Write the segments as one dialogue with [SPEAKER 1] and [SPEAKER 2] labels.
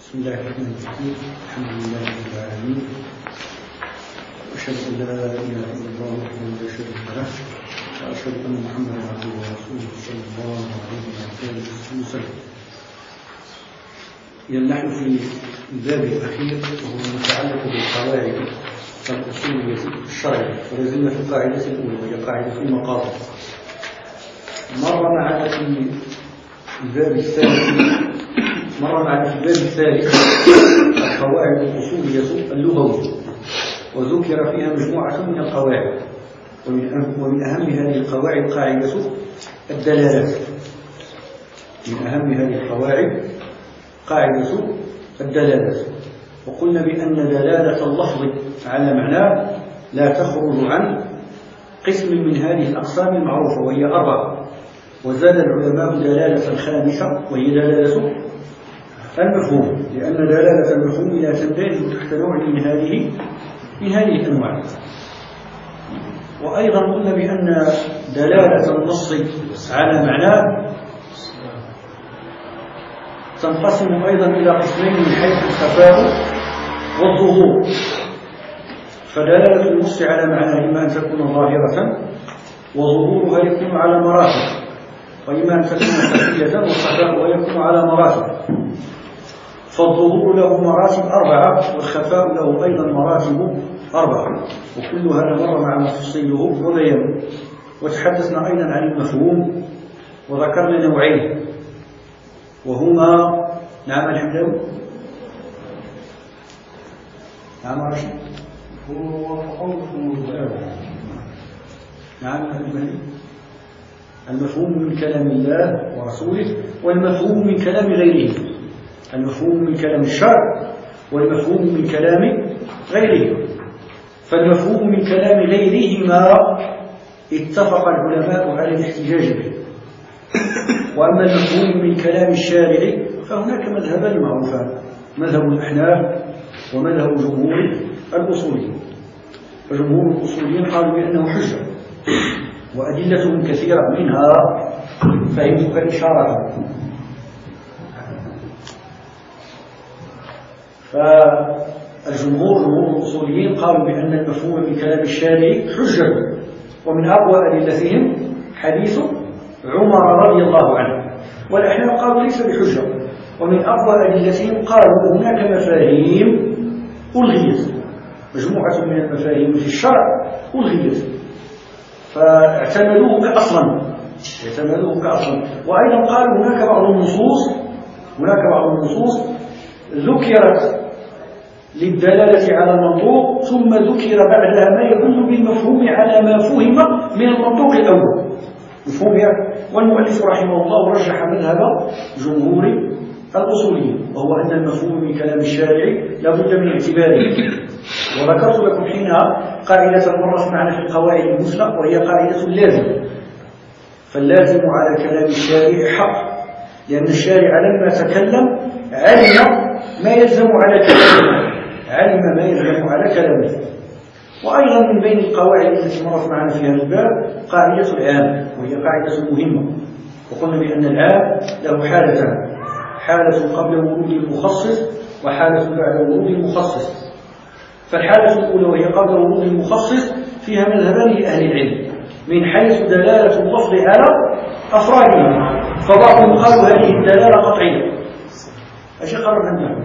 [SPEAKER 1] بسم الله الرحمن الرحيم. الحمد لله رب العالمين، وأشهد أن لا إله إلا الله وحده لا شريك له، وأشهد أن محمدا عبده ورسوله صلى الله عليه وآله وسلم. إذا نحن في الباب الأخير وهو متعلق بالقواعد الأصولية الشرعية، ولازلنا في القاعدة الأولى وهي قاعدة المقاصد. مر معنا في الباب الثالث القواعد الأصولية اللغوية، وذكر فيها مجموعة من القواعد، ومن أهم هذه القواعد قاعدة الدلالة. من أهم هذه القواعد قاعدة الدلالة، وقلنا بأن دلالة اللفظ على معناه لا تخرج عن قسم من هذه الأقسام المعروفة وهي 4، وزاد العلماء دلالة خامسة وهي دلالة المفهوم، لأن دلالة المفهوم لا تندرج تحت نوع من هذه الأنواع. وأيضا قلنا بأن دلالة النص على معناه تنقسم أيضا إلى قسمين من حيث الخفاء والظهور. فدلالة النص على معناه إما أن تكون ظاهرة، وظهورها يكون على مراتب، وإما أن تكون خفية وخفاؤها يكون على مراتب. فالظهور له مراتب 4، والخفاء له أيضا مراتب 4، وكل هذا مر معنا تفصيله وبيانه. وتحدثنا أيضا عن المفهوم، وذكرنا نوعين وهما نعم الحمد نعم رشيد نعم المفهوم من كلام الله ورسوله، والمفهوم من كلام غيره. المفهوم من كلام الشرع، والمفهوم من كلام غيره. فالمفهوم من كلام غيرهما اتفق العلماء على الاحتجاج به. وأما المفهوم من كلام الشارع فهناك مذهبان معروفان، مذهب الأحناف ومذهب جمهور الأصوليين. فجمهور الأصوليين قالوا بأنه حجة، وأدلتهم كثيرة، منها فهمتك الإشارة. فالجمهور جمهور الأصوليين قالوا بأن المفهوم من كلام الشارع حجة، ومن أقوى أدلتهم حديث عمر رضي الله عنه. والأحناف قالوا ليس بحجة، ومن أقوى أدلتهم قالوا هناك مفاهيم ألغيت، مجموعة من المفاهيم في الشرع ألغيت، فاعتمدوه كأصلا. وأيضا قالوا هناك بعض النصوص ذكرت للدلالة على المنطوق، ثم ذكر بعدها ما يدل بالمفهوم على ما فهم من المنطوق الأول. والمؤلف رحمه الله رجح مذهب جمهور الأصوليين، وهو أن المفهوم من كلام الشارع لا بد من اعتباره. وذكرت لكم حينها قاعدة مرت معنا في القواعد المثلى، وهي قاعدة اللازم. فاللازم على كلام الشارع حق، لأن الشارع لما تكلم علم ما يلزم على كلامه. وأيضا من بين القواعد التي مرت معنا في هذا الباب قاعدة العام، وهي قاعدة مهمة. وقلنا بأن العام له حالتان، حالة قبل ورود المخصص، وحالة بعد ورود المخصص. فالحالة الأولى وهي قبل ورود المخصص فيها مذهبان لأهل العلم من حيث دلالة اللفظ على أفراده. فبعضهم قالوا هذه الدلالة قطعية، أشياء قرب عندنا.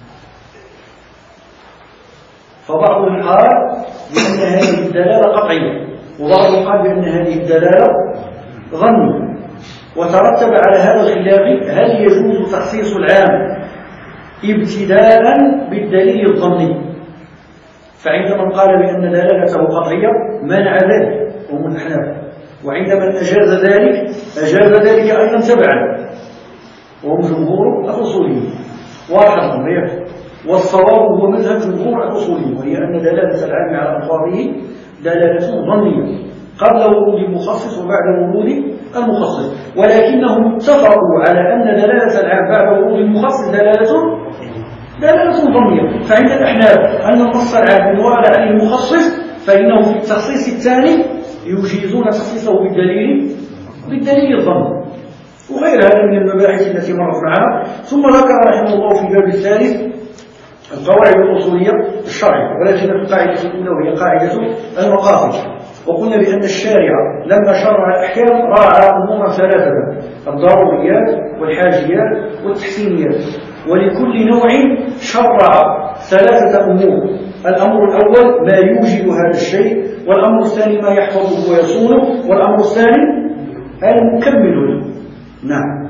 [SPEAKER 1] فبعضهم قال بأن هذه الدلالة قطعية، وبعضهم قال بأن هذه الدلالة ظنية. وترتب على هذا الخلاف هل يجوز تخصيص العام ابتداء بالدليل الظني. فعندما قال بأن دلالته قطعية منع ذلك هم الأحناف، وعندما أجاز ذلك أيضا تبعا وهم جمهور الأصوليين. واحد والصواب هو مذهب جمهور الأصوليين، وهي أن دلالة العام على ألفاظه دلالة ظنية قبل ورود المخصص وبعد ورود المخصص، ولكنهم اتفقوا على أن دلالة العام بعد ورود المخصص دلالة ظنية. فعند الأحناف أن النص العام إن ورد عليه المخصص فإنه في التخصيص الثاني يجيزون تخصيصه بالدليل الظني. وغير هذا من المباحث التي مرت معنا. ثم ذكر رحمه الله في الباب الثالث القواعد الأصولية الشرعية، ولكن القاعدة الأولى وهي قاعدة المقاصد. وقلنا بأن الشارع لما شرع الأحكام راعى أمورا ثلاثة: الضروريات والحاجيات والتحسينيات، ولكل نوع شرع ثلاثة أمور: الأمر الأول ما يوجد هذا الشيء، والأمر الثاني ما يحفظه ويصونه، والأمر الثاني المكمل له. نعم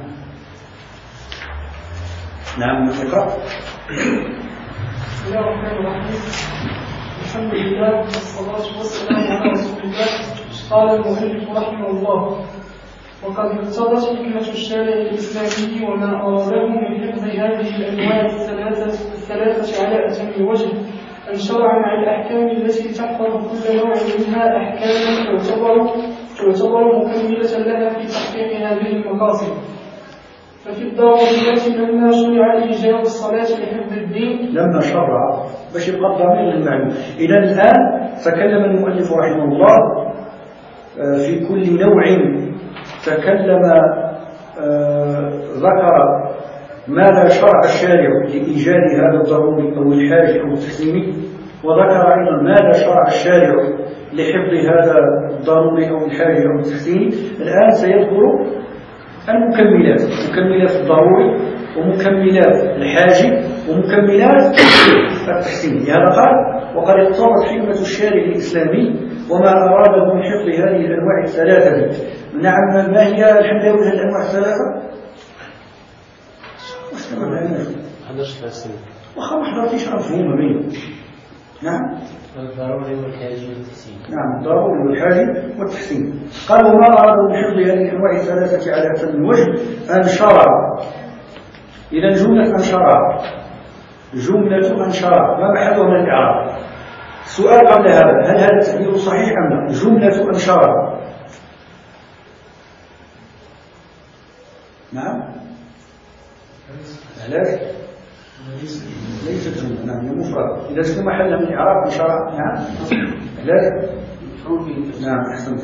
[SPEAKER 1] اقرأ.
[SPEAKER 2] بسم الله الرحمن الرحيم. الحمد لله والصلاة والسلام على رسول الله. قال المؤلف رحمه الله: وقد اقتضت حكمة الشارع الإسلامي وما أراده من حفظ هذه الأنواع الثلاثة على أتم وجه أن شرع مع الأحكام التي تحفظ كل نوع منها أحكاما تعتبر مكملة لها في تحقيق هذه المقاصد. ففي الضروريات لما شرع إيجاب الصلاة لحفظ الدين،
[SPEAKER 1] لما شرع باش يبقى الضمير للمعنى. إذا الآن تكلم المؤلف رحمه الله في كل نوع، تكلم ذكر ماذا شرع الشارع لإيجاد هذا الضروري أو الحاج أو التحسيني، وذكر أيضا ماذا شرع الشارع لحفظ هذا الضروري أو الحاج أو التحسيني. الآن سيذكر المكملات: مكملات الضروري، ومكملات الحاج، ومكملات التحسين. لهذا قال: وقد اقتضت حكمة الشارع الإسلامي وما أراده من حفظ هذه الأنواع الثلاثة. نعم، ما هي الحمد لله الأنواع الثلاثة؟ وخا ما حضرتيش مفهومة بينهم. نعم،
[SPEAKER 3] الضروري والحاجي والتحسين.
[SPEAKER 1] نعم، الضروري والحاجي والتحسين. قال: وما أراده من حفظ هذه الأنواع الثلاثة على أتم وجه أن شرع. إذا جملة أن شرع، جملة أن شرع ما محلها من الإعراب؟ السؤال قبل هذا: هل هذا التعبير صحيح أم لا؟ جملة أن شرع. نعم، علاش؟ ليست جملة. نعم، هي مفردة. إذا كان محلها من الإعراب أن شرع. نعم، علاش؟ نعم، أحسنت.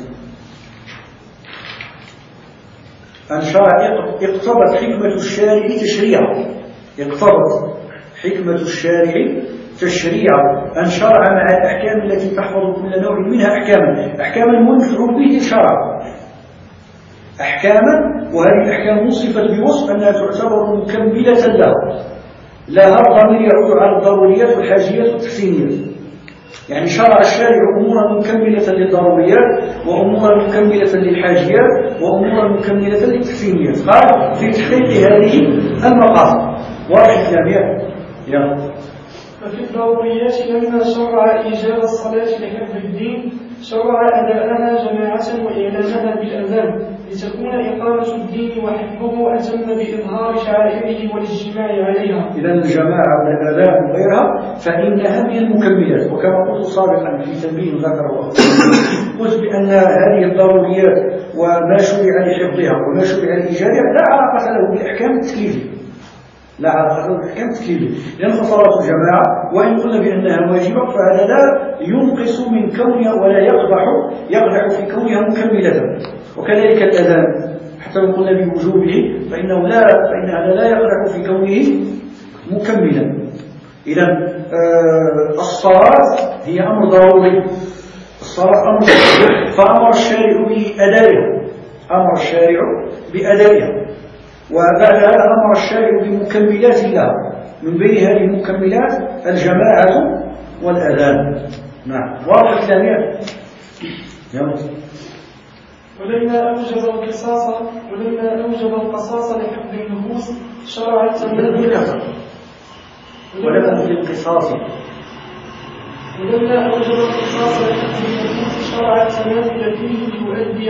[SPEAKER 1] أن شرع اقتضت حكمة الشارع تشريعا. اقتضت حكمة الشارع تشريعا أن شرع مع الأحكام التي تحفظ كل نوع منها أحكاما مفعول به شرع أحكاما، وهذه الأحكام وصفت بوصف أنها تعتبر مكملة لها الضمير يعود على الضروريات والحاجيات والتحسينيات. يعني شرع الشارع أمورا مكملة للضروريات، وأمورا مكملة للحاجيات، وأمورا مكملة للتحسينيات. قال: في تحقيق هذه المقاصد. واضح الكلام؟ يلا.
[SPEAKER 2] ففي الضروريات لما شرع إيجاب الصلاة لحفظ الدين شرع أداءها جماعة وإعلانها بالأذان لتكون إقامة الدين وحفظه أتم بإظهار شعائره والاجتماع عليها.
[SPEAKER 1] إذا الجماعة والأذان وغيرها فإنها من المكملات. وكما قلت سابقا في تنبيه ذكره قلت بأن هذه الضروريات وما شرع لحفظها وما شرع لإيجادها لا علاقة له بالأحكام التكليفية، لا علاقة له بالأحكام التكليفية، لأن صلاة الجماعة وإن قلنا بأنها واجبة فهذا لا ينقص من كونها ولا يقدح في كونها مكملة. وكذلك الأذان حتى لو قلنا بوجوبه فإن هذا لا يقدح في كونه مكملا. إذا الصلاة هي أمر ضروري، الصلاة أمر ضروري، فأمر الشارع بأدائها، وبعد هذا أمر الشارع بمكملات لها، من بين هذه المكملات الجماعة والأذان. نعم، واضح الكلام؟
[SPEAKER 2] ولما أوجب القصاص لحفظ النفوس شرع التماثل
[SPEAKER 1] ولما القصاص
[SPEAKER 2] لحفظ النفوس شرع التماثل فيه ليؤدي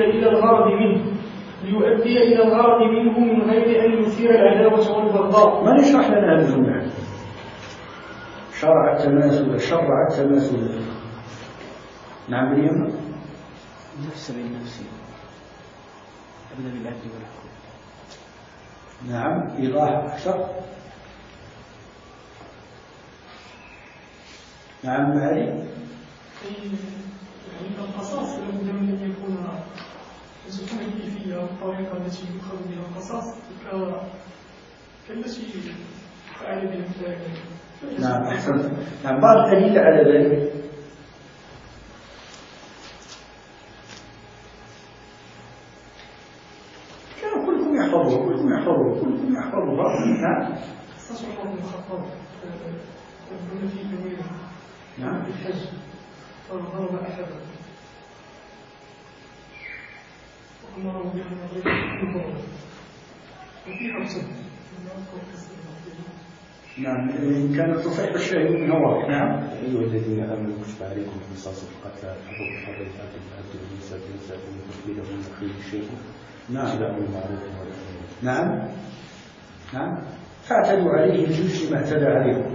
[SPEAKER 2] إلى الغرض منه من غير أن يثير العداوة والبغضاء.
[SPEAKER 1] ما نشرح لنا هذا الجملة؟ شرع التماثل. نعم باليمن
[SPEAKER 3] نفس بالنفس أبنى بالعدل والحكم.
[SPEAKER 1] نعم، إيضاح أكثر. نعم هذه
[SPEAKER 2] القصاص لابد من أن يكون تكون الكيفية الطريقة التي يؤخذ بها القصاص كالتي فعل بها ذلك.
[SPEAKER 1] نعم أحسنت. نعم بعض الأدلة على ذلك كان كلكم يحفظوها. نعم
[SPEAKER 2] قصاص عمر بن الخطاب ربما في جويره
[SPEAKER 1] نعم
[SPEAKER 2] في الحج فضرب أحدا وأمره بأن يضرب وفيها مسد.
[SPEAKER 1] نعم إن كانت تصح الشاهد من واضح. نعم
[SPEAKER 4] أيها الذين آمنوا كتب عليكم القصاص في القتلى حقوق الحرية العبد والنساء بالنساء والتكبير والنخيل الشيخ
[SPEAKER 1] نعم
[SPEAKER 4] المعروف
[SPEAKER 1] نعم نعم فاعتدوا عليه بمثل ما اعتدى عليكم.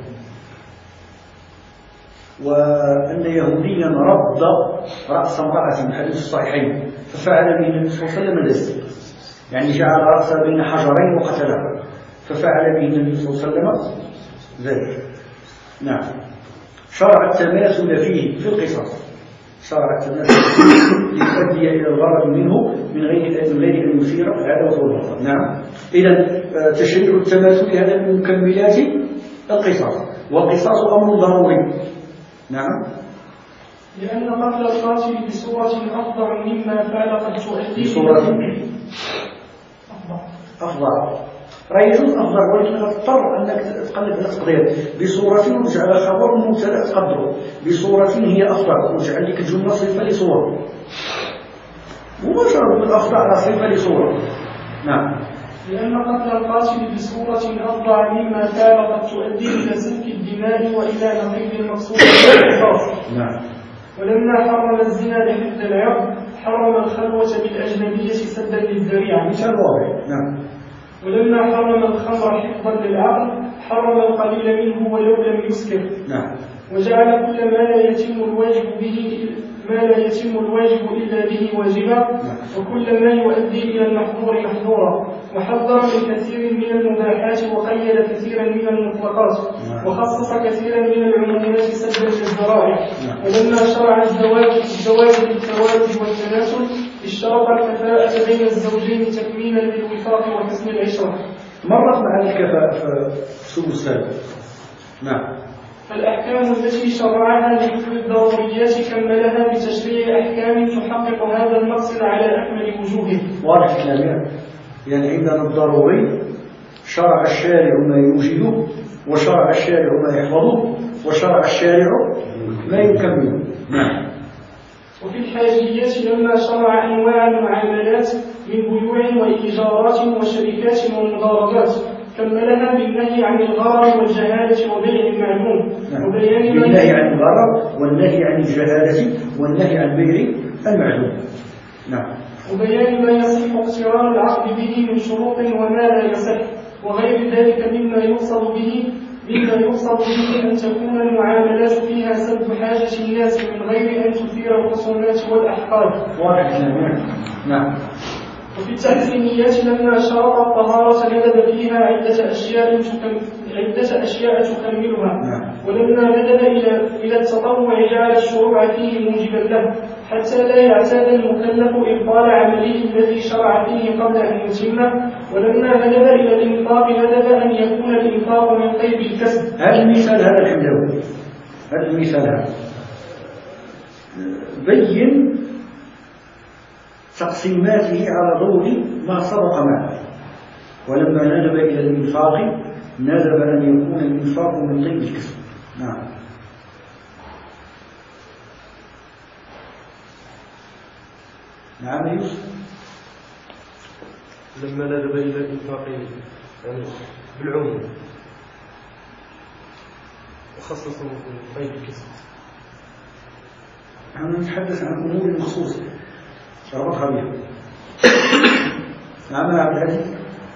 [SPEAKER 1] وأن يهوديا رد رأس امرأة من حديث الصحيحين ففعل به النبي صلى الله عليه وسلم ذلك، يعني جعل رأسه بين حجرين وقتله ففعل به النبي صلى الله عليه وسلم ذلك. نعم شرع التماثل فيه في القصاص، شرع التماثل ليؤدي إلى الغرض منه من غير أن يثير العداوة والبغضاء. نعم إذا تشريع التماثل هذا من مكملات القصاص، والقصاص أمر ضروري. نعم
[SPEAKER 2] لأن قتل القاتل بصورة أفضل مما فعل قد تؤدي
[SPEAKER 1] بصورة أفضل راه يجوز أفضل، ولكن تضطر أنك تقلب على التقدير بصورة وتجعل خبر مبتدأ تقدره بصورة هي أفضل وتجعل لك الجملة صفة لصورة مباشرة بالأفضل على صفة لصورة. نعم
[SPEAKER 2] لأن قتل القاتل بصورة أفضل مما فعل قد تؤدي إلى سفك الدماء وإلى نقيض المقصود بالقصاص.
[SPEAKER 1] نعم
[SPEAKER 2] ولما حرم الزنا لحفظ العرض حرم الخلوة بالأجنبية سدا للذريعة.
[SPEAKER 1] مثال واضح. نعم
[SPEAKER 2] ولما حرم الخمر حفظا للعقل حرم القليل منه ولو لم يسكر.
[SPEAKER 1] نعم
[SPEAKER 2] وجعل كل ما لا يتم الواجب إلا به واجبا وكل ما يؤدي إلى المحظور محظورا، وحذر من كثير من المباحات وقيد كثيرا من المطلقات وخصص كثيرا من العمومات سدا للذرائع. ولما شرع الزواج بالتوازي والتناسل اشترط الكفاءة بين الزوجين تكميلا للوفاق وحسن العشرة.
[SPEAKER 1] مرت مع الكفاءة في سوء السابق. نعم
[SPEAKER 2] الأحكام التي شرعها لحفظ الضروريات كملها بتشريع أحكام تحقق هذا المقصد على أكمل وجوهه.
[SPEAKER 1] واضح الكلام. يعني عندنا الضروري شرع الشارع ما يوجده، وشرع الشارع ما يحفظه، وشرع الشارع ما يكمله. نعم
[SPEAKER 2] وفي الحاجيات لما شرع أنواع المعاملات من بيوع وإيجارات وشركات ومضاربات كملها بالنهي عن الغرر والجهالة وبيع المعلوم. وبيان
[SPEAKER 1] بالنهي عن الغرر والنهي عن الجهالة والنهي عن بيع المعلوم. نعم
[SPEAKER 2] وبيان ما يصح اقتران العقد به من شروط وما لا يصح وغير ذلك مما يقصد به أن تكون المعاملات فيها سد حاجة الناس من غير أن تثير الخصومات والأحقاد.
[SPEAKER 1] نعم
[SPEAKER 2] وفي التحسينيات لما شرط الطهارة ندب فيها عدة أشياء تكملها. ولما ندب إلى التطوع جعل الشروع فيه موجبا له حتى لا يعتاد المكلف إبطال عمله الذي شرع فيه قبل أن يتمه. ولما ندب إلى الإنفاق ندب أن يكون الإنفاق من طيب الكسب.
[SPEAKER 1] هذا المثال هذا الحمدوي، هذا المثال هذا بين تقسيماته على ضوء ما سبق معه. ولما ندب إلى الإنفاق ندب أن يكون الإنفاق من طيب الكسب. نعم نعم يوسف.
[SPEAKER 5] لما ندب إلى الإنفاق يعني بالعموم وخصص من طيب الكسب.
[SPEAKER 1] نحن نتحدث عن أمور مخصوصة ربطها بها. نعم يا عبد العزيز.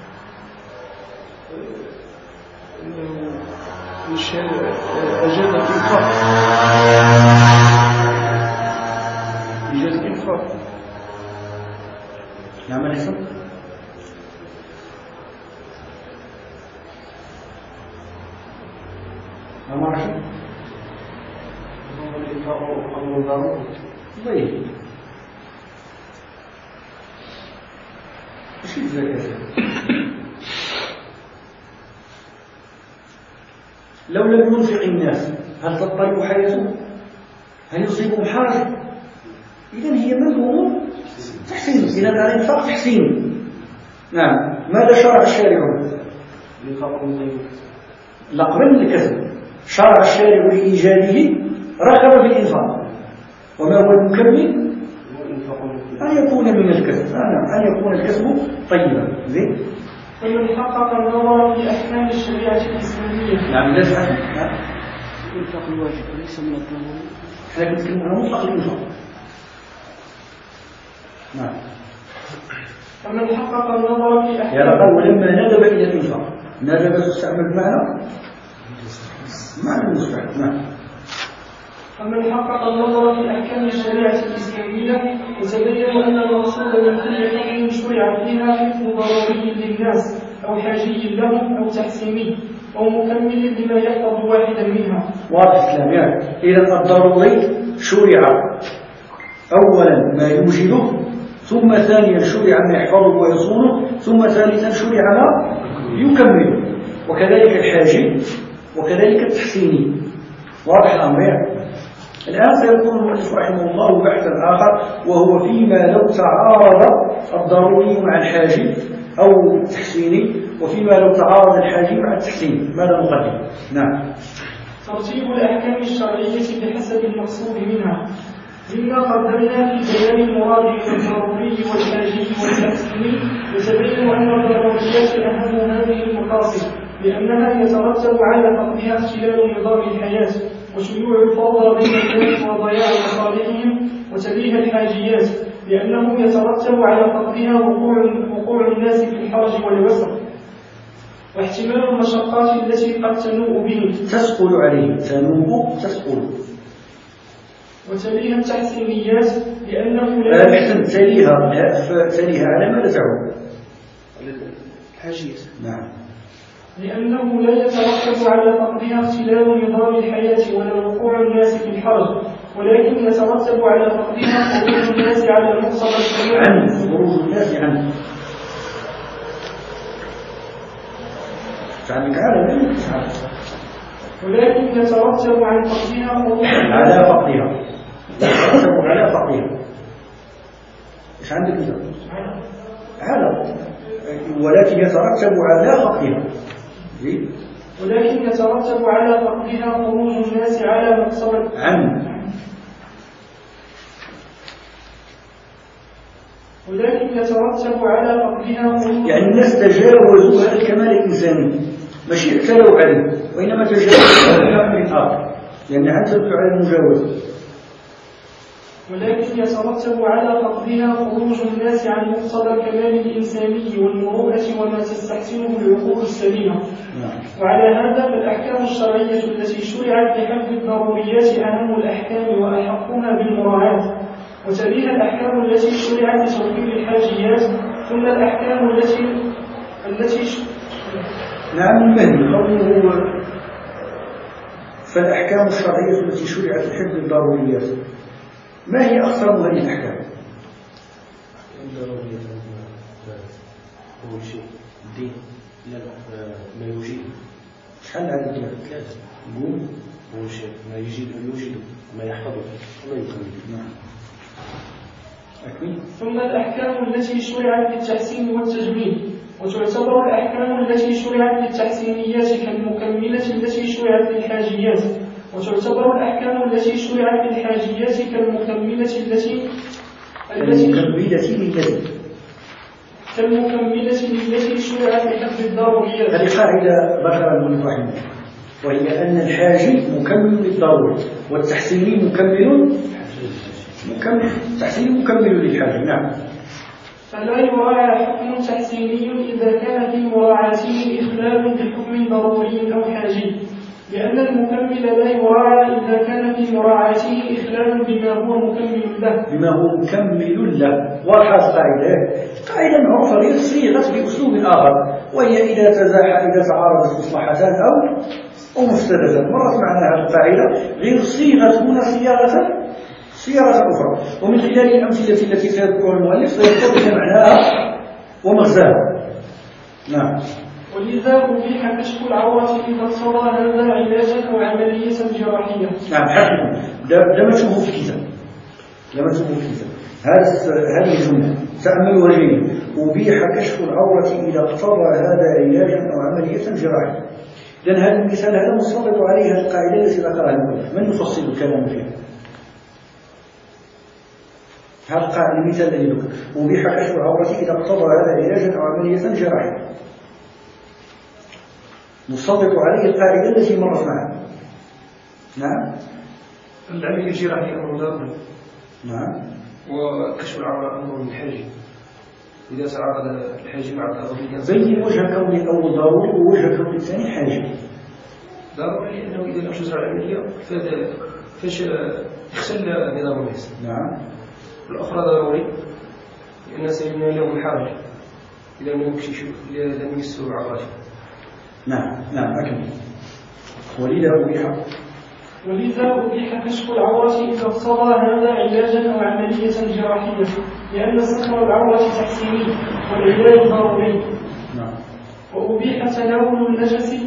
[SPEAKER 5] أجاد الإنفاق إيجاد الإنفاق.
[SPEAKER 1] نعم ليس نعم رشد. الإنفاق أمر ضروري. طيب ماشي الزكاة. لو لم ينفق الناس هل تضطرب حياته؟ هل يصيبهم حرج؟ إذن هي مذموم تحسين، إذا كان الإنفاق تحسين. نعم. ماذا شرع الشارع؟ لا، قبل الكسب شرع الشارع لإيجاده رغب في الإنفاق، وما هو المكمل أن يكون من الكسب. أن يكون الكسب طيبا. زين.
[SPEAKER 2] فمن حقق النظر في أحكام الشريعة الإسلامية.
[SPEAKER 1] نعم. لازم.
[SPEAKER 3] الإنفاق الواجب وليس من الضروري.
[SPEAKER 1] احنا نتكلم عن مطلق الإنفاق. نعم.
[SPEAKER 2] فمن حقق النظر في أحكام.
[SPEAKER 1] يا رب، ولما ندب إلى الإنفاق ندب تستعمل بمعنى المستحب. نعم.
[SPEAKER 2] فمن حقق النظر في أحكام الشريعة الإسلامية وتبين أن المقصود من كل حكم شرع فيها حفظ ضروري للناس أو حاجي لهم أو تحسيني أو مكمل لما يحفظ واحدا منها.
[SPEAKER 1] واضح الكلام يعني. إذا الضروري شرع أولا ما يوجده، ثم ثانيا شرع ما يحفظه ويصونه، ثم ثالثا شرع ما يكمله، وكذلك الحاجي وكذلك التحسيني. واضح الأمر يعني. الآن سيكون المؤلف رحمه الله بحثا آخر، وهو فيما لو تعارض الضروري مع الحاجي أو التحسيني، وفيما لو تعارض الحاجي مع التحسين ماذا نقدم؟ نعم.
[SPEAKER 2] ترتيب الأحكام الشرعية بحسب المقصود منها، مما قدمنا في بيان المراد بالضروري والحاجي والتحسيني، وتبين أن الضروريات أهم هذه المقاصد لأنها يترتب على فقدها اختلال نظام الحياة وشيوع الفوضى بين الناس وضياع مصالحهم، وتليها الحاجيات لأنه يترتب على فقدها وقوع الناس في الحرج والوسع واحتمال المشقات التي قد تنوء به
[SPEAKER 1] تسقل عليه. تسقل.
[SPEAKER 2] وتليها التحسينيات لأنه
[SPEAKER 1] لا تليها على ماذا تعود؟
[SPEAKER 3] الحاجية.
[SPEAKER 1] نعم.
[SPEAKER 2] لأنه لا يترتب على فقدها اختلال نظام الحياة ولا وقوع الناس في الحرج، ولكن يترتب على فقدها خروج الناس على المقصد الشريع.
[SPEAKER 1] خروج الناس عنه. تعلمك
[SPEAKER 2] ولكن يترتب عن فقدها خروج
[SPEAKER 1] على فقدها. يترتب على فقدها. إيش عندك إذا؟ على. ولكن يترتب على فقدها.
[SPEAKER 2] ولكن يترتب على فقدها خروج الناس على مقصد ولكن يترتب على فقدها خروج
[SPEAKER 1] يعني الناس تجاوزوا هذا الكمال الإنساني، ماشي اعتلوا عليه، وإنما تجاوزوا إلى أمر آخر، لأن اعتدوا على المجاوزة.
[SPEAKER 2] ولكن يترتب على فقدها خروج الناس عن مقتضى الكمال الإنساني والمروءة وما تستحسنه العقول السليمة. وعلى هذا فالأحكام الشرعية التي شرعت لحفظ الضروريات أهم الأحكام وأحقها بالمراعاة، وتليها الأحكام التي شرعت لتوفير الحاجيات، ثم الأحكام التي
[SPEAKER 1] نعم. المهدي قوله فالأحكام الشرعية التي شرعت لحفظ الضروريات، ما هي أقسام هذه الأحكام؟
[SPEAKER 4] أول شيء الدين ما يوجد.
[SPEAKER 1] شحال هذا الدين؟
[SPEAKER 4] ثلاثة. نقول أول شيء ما يوجد ما يحفظه وما يكمل.
[SPEAKER 1] نعم. أكيد.
[SPEAKER 2] ثم الأحكام التي شرعت للتحسين والتجميل، وتعتبر الأحكام التي شرعت للتحسينيات كالمكملة التي شرعت للحاجيات، وتعتبر الأحكام التي شرعت للحاجيات كالمكملة التي شرعت لحفظ الضروريات.
[SPEAKER 1] هذه قاعدة ذكرها المؤلف رحمه الله، وهي أن الحاجي مكمل للضرورة، والتحسيني مكمل للحاجة. نعم.
[SPEAKER 2] فلا يراعى حكم تحسيني إذا كان في مراعاته إخلال بحكم ضروري أو حاجي، لأن المكمل لا يراعى إذا كان في مراعاته إخلال بما هو مكمل له.
[SPEAKER 1] واضحة قاعدة معروفة غير صيغت بأسلوب آخر، وهي إذا تعارضت مصلحتان أو مفسدتان. مرت معنا هذه القاعدة غير صيغت هنا صياغة أخرى، ومن خلال الأمثلة التي سيذكرها المؤلف سيتضح معناها ومغزاها. نعم.
[SPEAKER 2] ولذا أبيح كشف العورة إذا اقتضى هذا علاجا أو عملية جراحية.
[SPEAKER 1] نعم حقا لما تشوفوا في الكتاب هذه الجملة تأملوها جيدا. أبيح كشف العورة إذا اقتضى هذا علاجا أو عملية جراحية. لأن هذا المثال هذا مسلط عليها القاعدة التي ذكرها المؤلف. من يفصل الكلام فيها؟ هذا المثال الذي ذكر أبيح كشف العورة إذا اقتضى هذا علاجا أو عملية جراحية. مسلط عليه القاعدة التي مرت معنا. نعم.
[SPEAKER 5] العملية الجراحية أمر ضروري.
[SPEAKER 1] نعم.
[SPEAKER 5] وكشف العورة أمر من حاجة. إذا تعارض الحاجة مع الضروري
[SPEAKER 1] بين وجه كون الأول ضروري ووجه كون الثاني حاجة.
[SPEAKER 5] ضروري لأنه إذا لم تجرى العملية فاش يخسل نظام الناس.
[SPEAKER 1] نعم.
[SPEAKER 5] الأخرى ضروري لأن سيدنا لهم حاجة إذا لم يمسوا عوراتهم.
[SPEAKER 1] نعم أكمل. ولذا
[SPEAKER 2] أبيح كشف العورة إذا اقتضى هذا علاجا أو عملية جراحية لأن ستر العورة تحسيني والعلاج ضروري.
[SPEAKER 1] نعم.
[SPEAKER 2] وأبيح تناول النجس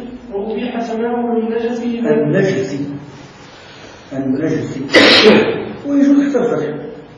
[SPEAKER 1] ويجوز حتى الفتح.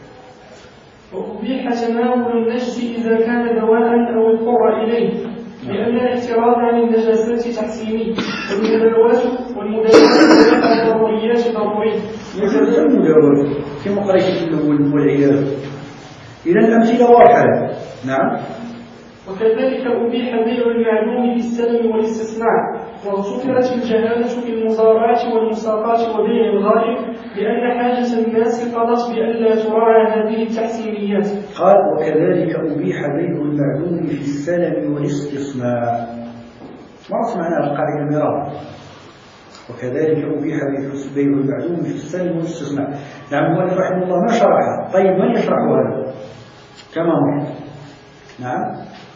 [SPEAKER 2] وأبيح تناول النجس إذا كان دواء أو اضطر إليه لأن الاعتراض عن النجاسات تحسيني والمداوات الضروريات ضروري.
[SPEAKER 1] يجوز المداوات كما قريت الأول والعياذ. إذا الأمثلة واضحة. نعم.
[SPEAKER 2] وكذلك أبيح بيع المعلوم بالسلم والاستثناء وغفرت الجهالة في المزارعة والمساقات وبيع الغائب لأن حاجة الناس قضت بألا تراعى هذه التحسينيات.
[SPEAKER 1] قال وكذلك أبيح بيع المعلوم في السلم والاستثناء. مرت معنا القاعدة مرارا. وكذلك أبيح بيع المعلوم في السلم والاستثناء. نعم المؤلف رحمه الله ما شرحها. طيب من يشرح هذا كما مر؟ نعم.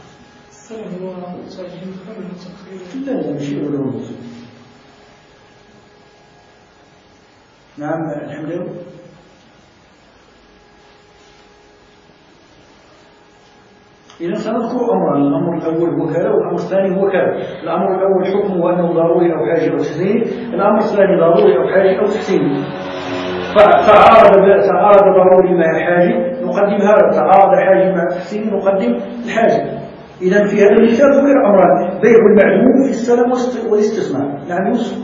[SPEAKER 1] لا ماشي ولا ونص. نعم الحمد لله. إذا سنذكر أمران. الأمر الأول هو كذا والأمر الثاني هو كذا. الأمر الأول حكمه أنه ضروري أو حاجة أو تحسين. الأمر الثاني ضروري أو حاجة أو تحسين. تعارض ضروري مع حاجة نقدم هذا، تعارض حاجة مع تحسين نقدم الحاجة. إذا في هذا المثال ذكر أمران: بيع المعلوم في السلم والاستثناء. نعم يوسف.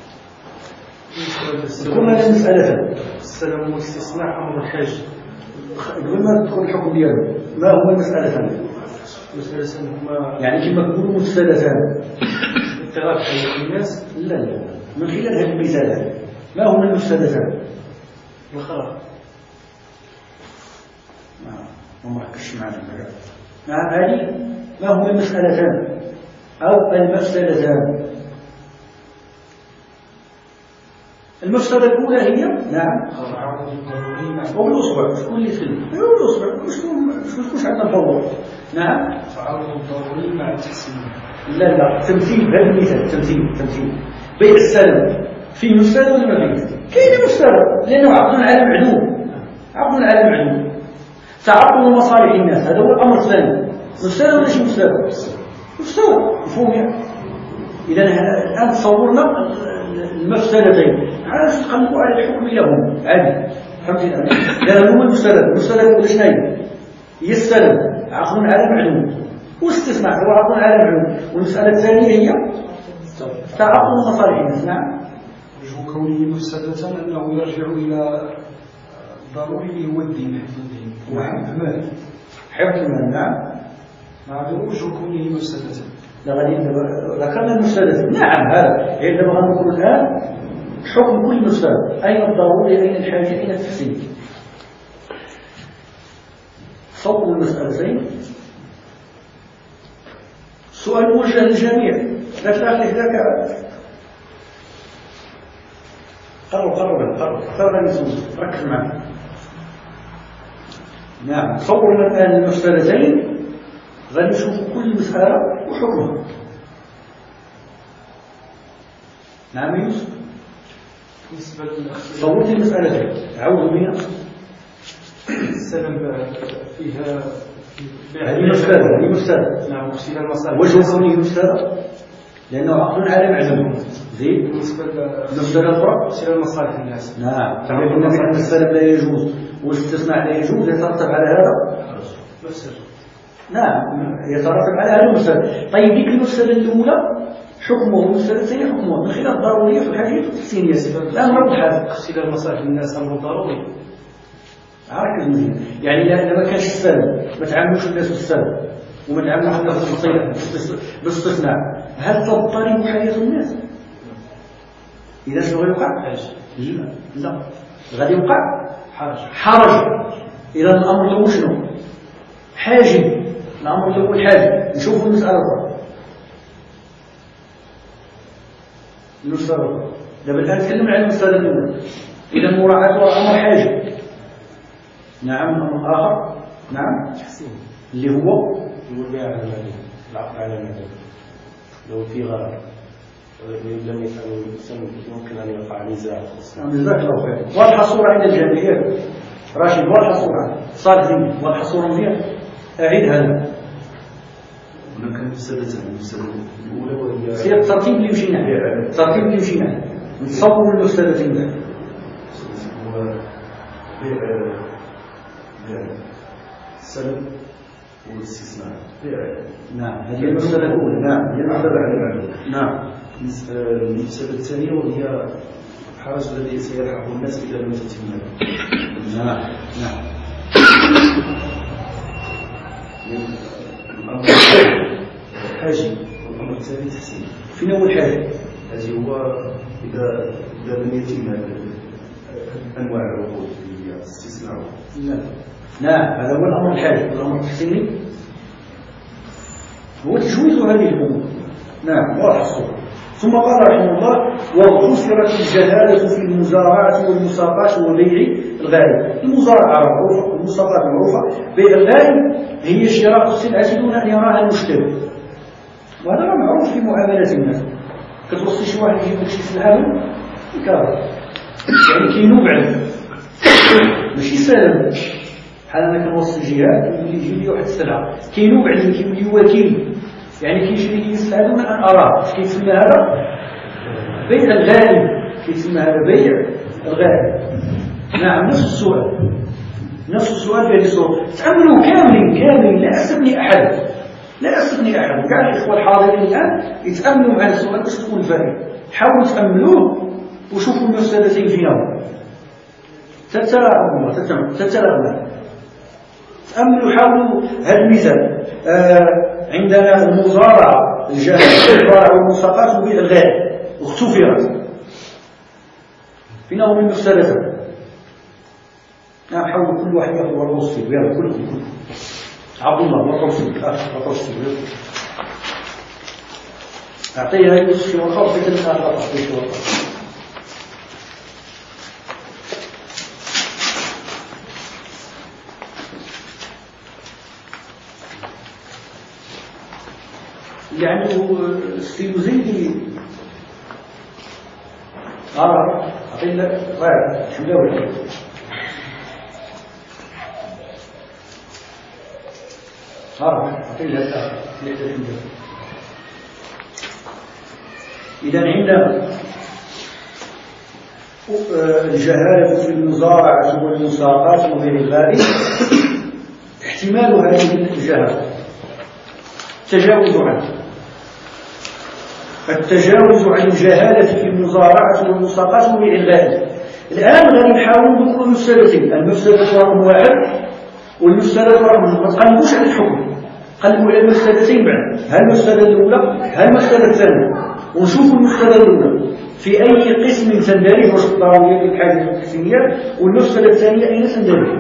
[SPEAKER 1] كنا المسألة
[SPEAKER 5] السلم والاستثناء أمر الحاجة.
[SPEAKER 1] قبل ما تدخل الحكم ديالو ما هو المسألة ثانية؟
[SPEAKER 5] مسألة هما
[SPEAKER 1] يعني كما تقولوا مسألة ثانية
[SPEAKER 5] اضطراب حياة الناس.
[SPEAKER 1] لا من خلال هذا المثال ما هو المسألة ثانية؟
[SPEAKER 5] الخراب.
[SPEAKER 1] ما ركزش معنا المجال. نعم هذه ما هو المسألتان أو المسألتان. المسألة الأولى هي نعم أو الأصبع. شكون اللي يتكلم؟ الأصبع. مش عندنا الفوضى. نعم
[SPEAKER 5] تعارض الضروري مع التحسين.
[SPEAKER 1] لا تمثيل. هذا المثال تمثيل. بيع السلم في مسألة ولا ما فيه؟ كاين مسألة لأنه عقد على معلوم. تعرض لمصالح الناس هذا هو الأمر الثاني. مسألة ولا شي مسألة؟ مفهوم يعني. إذا الآن تصورنا المفسدتين عاد نقلبوا على الحكم لهم عادي. فهمتي الآن؟ لأن هما المسألة الأولى شنو هي السلم عقد على معلوم واستثناء هو عقد على معلوم. والمسألة الثانية هي تعرض لمصالح الناس. نعم.
[SPEAKER 6] وجه كونه مفسدة أنه يرجع إلى ضروري اللي هو الدين.
[SPEAKER 1] حفظ المال. نعم.
[SPEAKER 6] هذا وجه كونه مفسدة.
[SPEAKER 1] ذكرنا المفسدة. نعم هذا إذا بغى نقول الآن حكم كل مفسدة. أين الضروري أين الحاجة أين التحسين. صوب المسألتين سؤال موجه للجميع لا تأخذ ذاك. قرب يسوس ركز معنا. نعم تصورنا الآن المسألتين غادي نشوفوا كل مسألة وحكمها. نعم يوسف. صورت المسألتين عاودوا بنا.
[SPEAKER 6] السلم فيها
[SPEAKER 1] هذه مفسدة.
[SPEAKER 4] نعم مفسدة المصالح.
[SPEAKER 1] وجه كونه مفسدة لأنه عقد على معلم. زين.
[SPEAKER 4] بالنسبة
[SPEAKER 1] المفسدة الأخرى
[SPEAKER 4] مفسدة المصالح الناس.
[SPEAKER 1] نعم. تعرف أن المفسدة لا يجوز والاستثناء لا يجوز يترتب على هذا.
[SPEAKER 4] مفسدة.
[SPEAKER 1] نعم يترتب على هذه المفسدة. طيب ديك المفسدة الأولى حكمه المفسدة الثانية حكمه من خلال الضرورية في الحاجية التحسينية. الآن واضحة.
[SPEAKER 4] مفسدة المصالح الناس أمر ضروري.
[SPEAKER 1] عارف مزيان يعني لما كانش السلم ما تعاملوش الناس بالسلم وما تعاملوش الناس بالاستثناء هل تضطرب حياة الناس؟ إذا شنو غيوقع؟ لا غادي يوقع حرج. إذا الأمر له شنو؟ حاجب. الأمر له الحاجب. نشوفوا المسألة الأخرى. دابا الآن نتكلم على المسألة الأولى. إذا مراعاة أمر حاجب. نعم أمر آخر. نعم اللي هو
[SPEAKER 4] البيع على المدينة العقد على المدينة لو في غرر لم يفعل الإنسان يمكن أن يقع نزاع.
[SPEAKER 1] جزاك الله خير. واضحة الصورة عند الجميع. راشد واضحة الصورة. صالح واضحة الصورة مزيان. أعيد هذا.
[SPEAKER 7] هناك المفسدة الأولى وهي
[SPEAKER 1] سير الترتيب اللي مشينا عليه. الترتيب اللي مشينا عليه. نتصور المفسدتين ذلك.
[SPEAKER 7] هو بيع السلب والاستثناء.
[SPEAKER 1] نعم هذه المفسدة الأولى. نعم هي المفسدة الأولى. نعم.
[SPEAKER 7] المفسدة الثانية وهي الحرج الذي سيلحق الناس إذا لم تتم.
[SPEAKER 1] نعم.
[SPEAKER 7] الأمر حاجي والأمر الثاني تحسين.
[SPEAKER 1] فين هو الحاجة؟
[SPEAKER 7] هذه هو إذا لم يتم أنواع العقود الاستثناء.
[SPEAKER 1] نعم هذا هو الأمر الحاجة. الأمر التحسيني هو تجويز هذه الأمور. نعم واضح الصورة. ثم قال رحمه الله وغفرت الجهالة في المزارعة والمساقات وبيع الغالب. المزارعة معروفة والمساقات معروفة. بيع الغالب هي شراء السلعة دون أن يراها المشتري. وهذا معروف في معاملات الناس. كتوصي شي واحد يجيب لك شي سلعة كاره يعني كينوب ماشي سالم. بحال انا كنوصي الجهات يجي لي واحد السلعة كينوب عليه كيولي وكيل يعني كيشري لي السلعة دون أن أراه. اش كيتسمى هذا؟ بيع الغالب. كيتسمى هذا بيع الغالب. نعم نفس السؤال في هذه الصورة. تعملوا كاملين لا أستثني أحد. كاع الإخوة الحاضرين الآن يتأملوا مع السؤال باش تكون الفائدة. حاولوا تأملوه وشوفوا المفسدتين فيهم. تتلاقوا تأملوا حاولوا هذا المثال. عندنا المزارعة الجهالة والمساقات وبيع الغالب واختفرت. فين هم المفسدتين؟ حاولوا كل واحد ياخذ ورقه يلا كلكم. عبد الله ورقه أعطيه هاي شي ورقه في كل آخر أعطيه شي ورقه. يعني ستيلوزيدي أعطيه غير شو داوي إذا عندنا الجهالة في المزارعة والمساقات وغير ذلك. احتمال هذه الجهالة التجاوز عن الجهالة في المزارعة والمساقات وبيع الغالب. الآن غادي نحاول نذكر المفسدتين. المفسدة رقم 1 والمفسدة رقم 2. ما تقلبوش على الحكم. قلبوا على المفسدتين بعد. هل المفسدة الأولى هل المفسدة الثانية ونشوفوا المفسدة الأولى في أي قسم تندرج. واش الضرورية الحاجة التحسينية والمفسدة الثانية أين تندرج.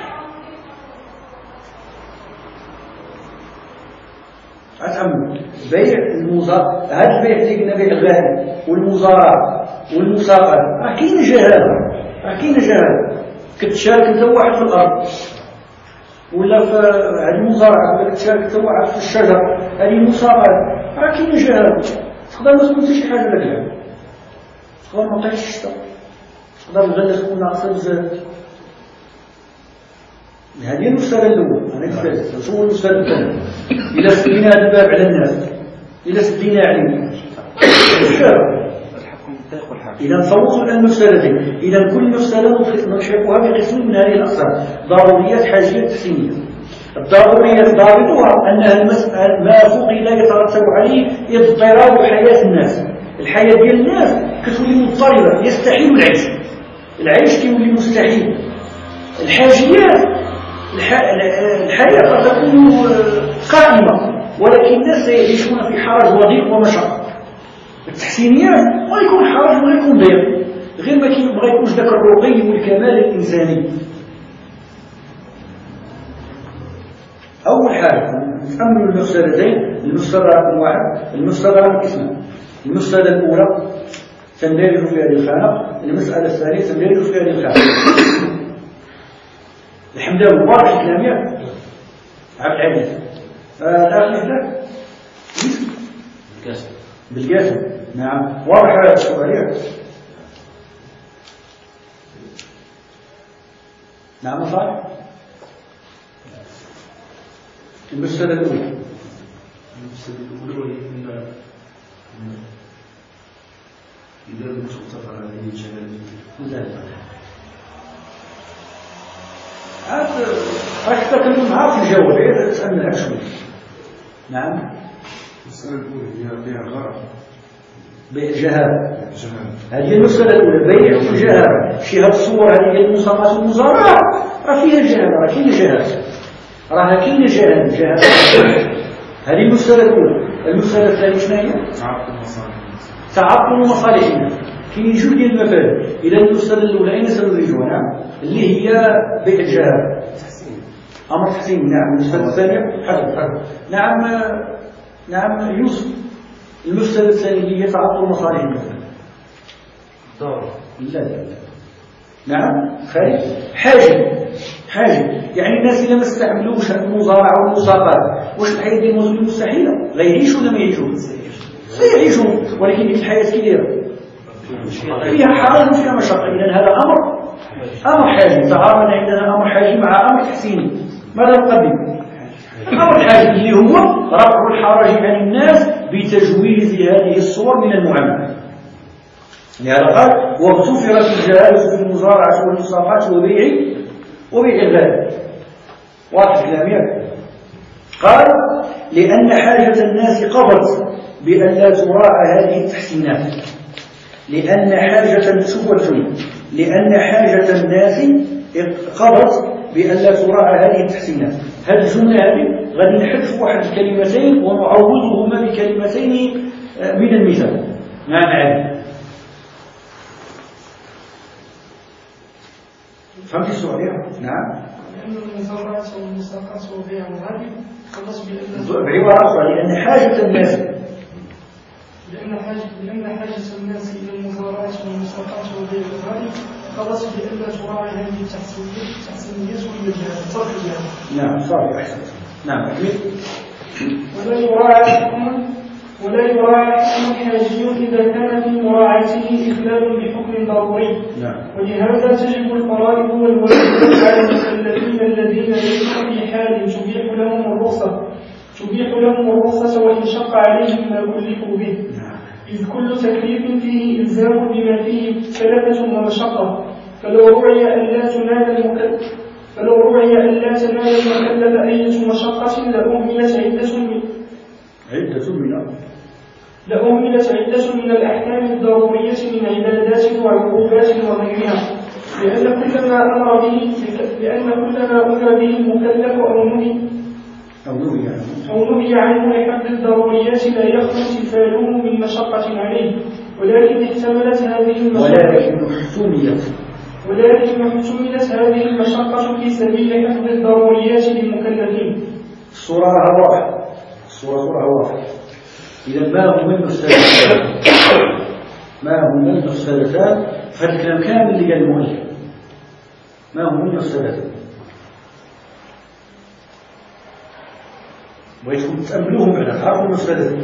[SPEAKER 1] أتأمل بيع المزارع. هذا البيع اللي قلنا بيع الغالب والمزارعة والمساقات راه كاين جهالة. كتشارك انت واحد في الأرض ولا في هذه المزارعة ولا كتشارك انت واحد في الشجر هذه المساقات راه كاين جهالة. تقدر ما تكون شي حاجة لك تقدر ما بقاش الشتا تقدر الغلة تكون ناقصة بزاف هذه المسألة الأولى. أنا قلت شو المسألة الثانية؟ إذا سدينا هذا الباب على الناس، إذا سدينا عليه إذا نصوصوا الآن مسألتين. إذا كل مسألة نشرحها بقسم من هذه الأقسام: ضروريات، حاجيات، تحسينية. الضروريات ضابطها أنها ما فقد يترتب عليه اضطراب حياة الناس. الحياة ديال الناس كتولي مضطربة، يستحيل العيش كيولي مستحيل. الحاجيات الحياة قد تكون قائمة، ولكن الناس يعيشون في حرج وضيق ومشقة. التحسينيات ما يكون حرج ولا يكون ضيق، غير ما يكونش ذاك الرقي والكمال الإنساني. أول حاجة نتأمل المفسدتين، المفسدة رقم واحد، المفسدة رقم اثنين. المفسدة الأولى تندرج في هذه الخانة، المسألة الثانية تندرج في هذه الخانة. الحمد لله مبارك الكلامية عبد العزيز. الأخ ذاك بالقاسم. نعم واضح هذا السؤال. نعم صحيح. المسألة الأولى
[SPEAKER 7] وهي أن إذا لم تغتفر هذه الجهالة
[SPEAKER 1] عاد راك تكلم معاه في الجواب، تسألنا شوي. نعم.
[SPEAKER 6] المسألة الأولى هي بيع الغرض،
[SPEAKER 1] بيع الجهالة. هذه المسألة الأولى، بيع الجهالة. شي هاد الصور هذه ديال المساقات والمزارعة راه فيها الجهالة، راه كاين الجهالة، راه كاين الجهالة. هذه المسألة الأولى. المسألة الثانية شنو هي؟ تعطل مصالح الناس. كاين جوج ديال المفاهيم. إذا المسألة الأولى أين سندرجها؟ اللي هي بيع الجهالة، أمر تحسين. نعم. المسألة الثانية حسب. نعم يوسف. المسألة الثانية هي تعطل مصالح الناس. لا. نعم خالد. حاجة يعني الناس إذا ما استعملوش المزارعة والمساقات، واش الحياة ديال الموجودين مستحيلة؟ لا يعيشوا ولا ما يعيشوش؟ سيعيشوا، ولكن ديك الحياة كي دايرة؟ فيها حرج وفيها مشقة. إذن هذا أمر حاجي. تعارض عندنا أمر حاجي مع أمر تحسيني. ماذا نقدم؟ الأمر الحاجي اللي هو رفع الحرج عن الناس بتجويز هذه الصور من المعاملة. لهذا قال: واغتفرت الجهالة في المزارعة والمساقات وبيع الغالب. واضح كلامي؟ قال: لأن حاجة الناس قضت بأن لا تراعى هذه التحسينات. لأن حاجة الناس قضت بأن لا تراعى هذه التحسينات. هذه الجملة هذه غادي نحذف واحد الكلمتين ونعوضهما بكلمتين من المثال. نعم. فهمت السؤال؟ نعم.
[SPEAKER 2] لأن المزارعة والمساقات وبيع الغالب خلص
[SPEAKER 1] بعبارة أخرى، لأن حاجة الناس
[SPEAKER 2] إلى المزارعة والمساقات وبيع الغالب خلص بأن تراعي هذه التحسينيات والجهالة.
[SPEAKER 1] نعم صحيح أحسنت. نعم.
[SPEAKER 2] ولا يراعى حكم حاجي إذا كان في مراعاته إخلال بحكم ضروري. ولهذا تجب الفرائض والواجبات على المكلفين الذين ليسوا في حال تبيح لهم الرخصة وإن شق عليهم ما كلفوا به. إذ كل تكليف فيه إلزام بما فيه كلفة ومشقة. فلو رعي أن لا تنال المكلف أية مشقة لأهملت عدة من الأحكام الضرورية من عبادات وعقوبات وغيرها، لأن كل ما أمر به المكلف أو نهي عنه لحد الضروريات لا يخلو امتثاله من مشقة عليه، ولكن احتملت هذه المشقة في سبيل حفظ الضروريات للمكلفين.
[SPEAKER 1] الصورة واضحة. إذا ما هما المفسدتان فهذا الكلام كامل اللي قال المؤلف. ما هما المفسدتان؟ بغيتكم تتأملوهم بعدا تعرفوا المفسدتان.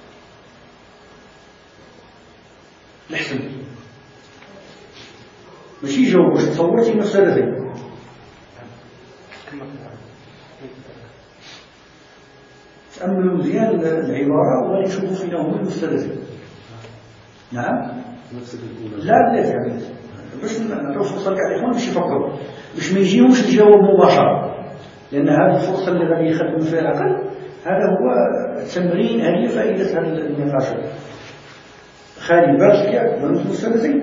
[SPEAKER 1] الحسن ماشي جاوب واش تصورتي مفسدتين. تأملوا مزيان العبارة وغادي تشوفوا فينا هما المفسدتين. نعم لا يعني باش نعطيو فرصة لكاع الإخوان باش يفكروا باش ما يجيهمش الجواب مباشرة، لأن هذه الفرصة اللي غادي يخدموا فيها العقل هذا هو التمرين. هذه فائدة هذا النقاش. خالي بالك ياك بانوا مفسدتين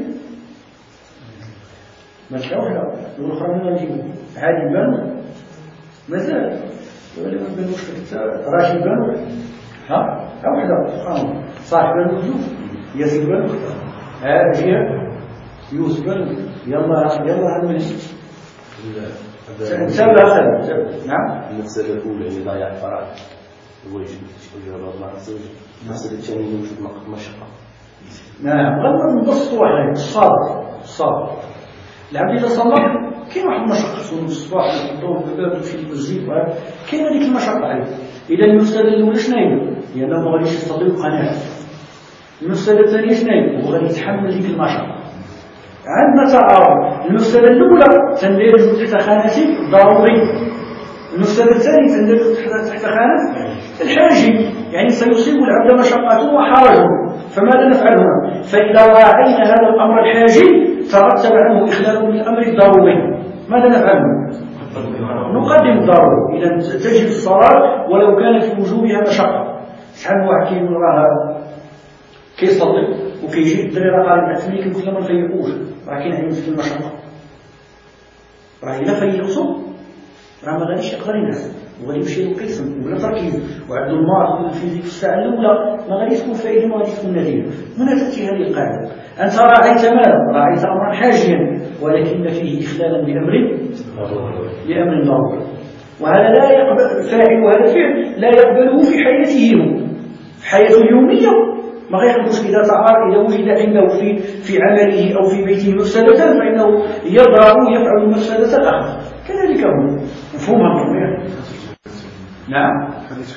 [SPEAKER 1] ماشي وحده والأخرى من نجيبو عادي بانوا مازال ولا ما بانوش حتى راشد بانوا ها وحده سبحان الله صاحب بانوا زوج يزيد بانوا جهه يوسف بانوا يلا هنمشي نعم.
[SPEAKER 7] المسألة الأولى اللي ضيع الفراغ هو يجب الله عز وجل. المسألة الثانية يوجد مشقة.
[SPEAKER 1] نعم غير نبسط واحد الصبر العبد إذا صلى كاين واحد المشقة في الصباح الظهر الباب في الزيت كاين هذيك المشقة عليه. إذا المفسدة الأولى شناهي؟ لأنه ما غاديش يستطيع قناعة. المفسدة الثانية شناهي؟ هو غادي يتحمل ديك المشقة. عندنا تعارض. المفسدة الأولى تندرج تحت خانة ضروري، المفسدة الثانية تندرج تحت خانة الحاجي، يعني سيصيب العبد مشقته وحرجه. فماذا نفعل هنا؟ فإذا راعينا هذا الأمر الحاجي ترتب عنه إخلال بالأمر الضروري. ماذا نفعل هنا؟ نقدم الضروري. إذا تجب الصلاة ولو كان في وجوبها مشقة. شحال من واحد كيقول راه كيصلي وكيجي الدري راه قال نعتمي كيقول ما نفيقوش راه كاين عندي في المشقة. راه إلا فيقصو راه ما غاديش يقدر ينعس وغادي يمشي يقسم ولا تركيز وعنده الماض الفيزيك في الساعة الأولى ما غادي تكون فائدة ما غادي تكون نتيجة. هنا تأتي هذه القاعدة. أنت راعيت ماذا؟ راعيت أمرا حاجيا ولكن فيه إخلالا بأمر ضروري، وهذا لا يقبل فاعل هذا الفعل لا يقبله في حياته في حياته اليومية. ما غيحبوش إذا وجد عنده في عمله أو في بيته مفسدة فإنه يضرب يفعل المفسدة الآخر. كذلك هو مفهومها. نعم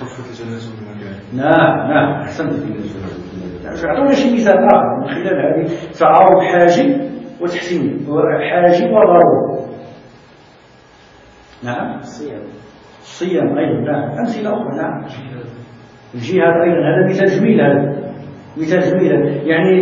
[SPEAKER 1] نعم أحسنت. أعطونا شي مثال آخر من خلال هذه تعارض حاجي وتحسين حاجي وضروري. نعم الصيام أيضا. نعم أمثلة أخرى. نعم الجهاد أيضا. هذا مثال جميل. هذا مثال جميل. يعني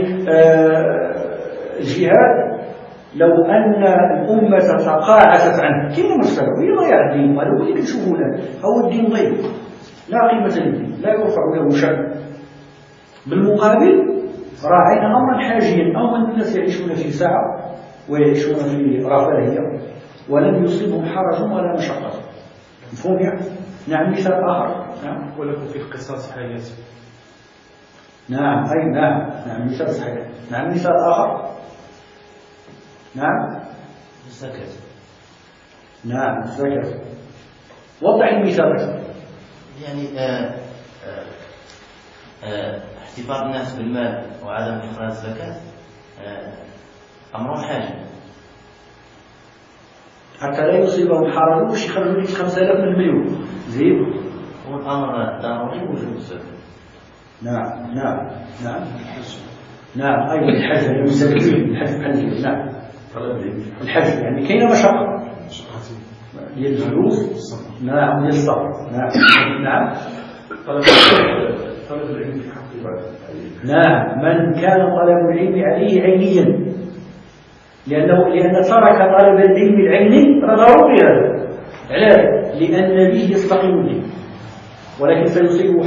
[SPEAKER 1] الجهاد لو أن الأمة تقاعست عنه كاين مشكلة وهي ضياع الدين. هذا هو اللي كنشوفوه الآن. هو الدين ضيق لا قيمة للدين لا يرفع له شأن. بالمقابل راعينا أمرا حاجيا. أو أن الناس يعيشون في ساعة ويعيشون في رفاهية ولم يصيبهم حرج ولا مشقة. مفهوم يعني؟ نعم مثال آخر. نعم
[SPEAKER 7] ولكم في القصاص حياة.
[SPEAKER 1] نعم أي نعم مثال صحيح. نعم مثال آخر. نعم
[SPEAKER 8] الزكاة.
[SPEAKER 1] نعم الزكاة. وضح المثال.
[SPEAKER 8] يعني احتفاظ الناس بالمال وعدم إخراج الزكاة أمر حاجة
[SPEAKER 1] حتى لا يصيبهم حرج باش يخرجوا لك 5000 من المليون. زين
[SPEAKER 8] هو الأمر ضروري وجوب الزكاة.
[SPEAKER 1] نعم أيضا الحج يعني مسلسل الحج. نعم الحج يعني كاين مشقة ديال الفلوس. نعم ديال الصبر. نعم
[SPEAKER 7] طلب العلم في حق بعض.
[SPEAKER 1] نعم من كان طلب العلم عليه عينيا لأن ترك طلب العلم العيني ضروري. هذا علاش؟ لأن به يستقيم الدين ولكن سيصيبه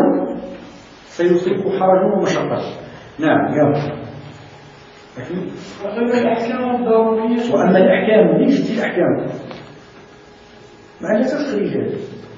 [SPEAKER 1] حرج ومشقة. نعم يلا.
[SPEAKER 2] وأما الأحكام الضرورية.
[SPEAKER 1] وأما الأحكام ليست الأحكام مع الأسف خريجات.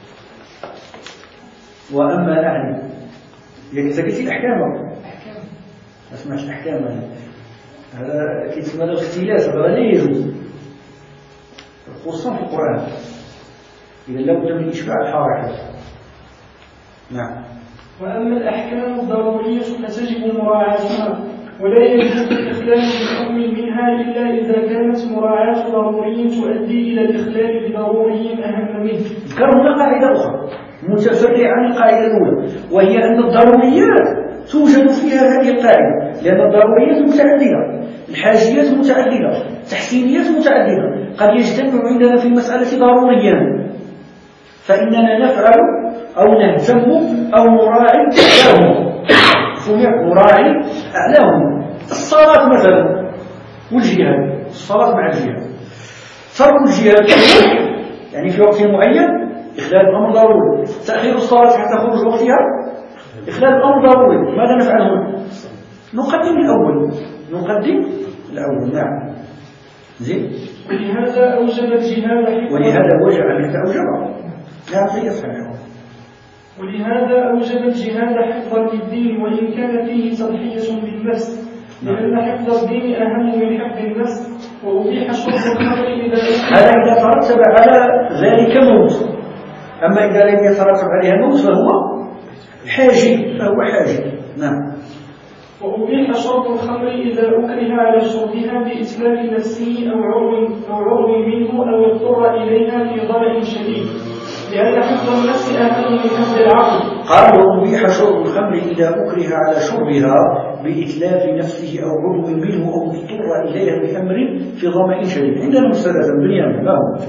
[SPEAKER 1] وأما يعني قلت الأحكام ما اسمعش الأحكام هذا كيتسمى الاختلاس. هذا لا يجوز خصوصا في القرآن. إذا لابد من إشباع الحركات. نعم.
[SPEAKER 2] وأما الأحكام الضرورية فتجب مراعاتها ولا يجوز الإخلال بحكم منها إلا إذا كانت مراعاة ضروري تؤدي إلى الإخلال بضروري أهم منه.
[SPEAKER 1] ذكر هنا قاعدة أخرى متفرعة عن القاعدة الأولى وهي أن الضروريات توجد فيها هذه القاعدة، لأن الضروريات متعددة، الحاجيات متعددة، التحسينيات متعددة. قد يجتمع عندنا في المسألة ضروريان فإننا نفعل أو نهتم أو نراعي أعلاهم. نراعي أعلاهم الصلاة مثلا والجهاد، الصلاة مع الجهاد. ترك الجهاد يعني في وقت معين إخلال الأمر ضروري، تأخير الصلاة حتى خروج وقتها إخلال الأمر ضروري. ماذا نفعل هنا؟ نقدم الأول. نعم زين.
[SPEAKER 2] ولهذا أوجب الجهاد
[SPEAKER 1] ولهذا وجب أنك أوجب. نعم زي صحيح.
[SPEAKER 2] ولهذا أوجب الجهاد حفظا للدين وإن كان فيه تضحية بالنفس، لأن حفظ الدين أهم من حفظ النفس. وأبيح شرب الخمر
[SPEAKER 1] هذا إذا ترتب على ذلك موت. أما إذا لم يترتب عليها موت فهو حاجي. نعم.
[SPEAKER 2] وأبيح شرب الخمر إذا أكره على شربها بإتلاف نفسه أو عضو منه أو اضطر إليها في ضرر شديد، لأن حفظ النفس أهم من حفظ العقل.
[SPEAKER 1] قال وأبيح شرب الخمر إذا أكره على شربها بإتلاف نفسه أو عضو منه أو اضطر إليها بأمر في ظمأ شديد. عندنا مسألة بنيان ما هو؟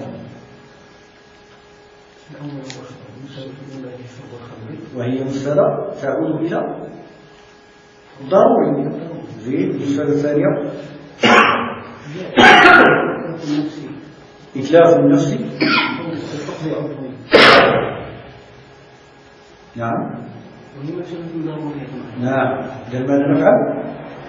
[SPEAKER 1] وهي مسألة تعود إلى ضروري. زين. المسألة الثانية إتلاف النفس. نعم. نعم. إذا ماذا نفعل؟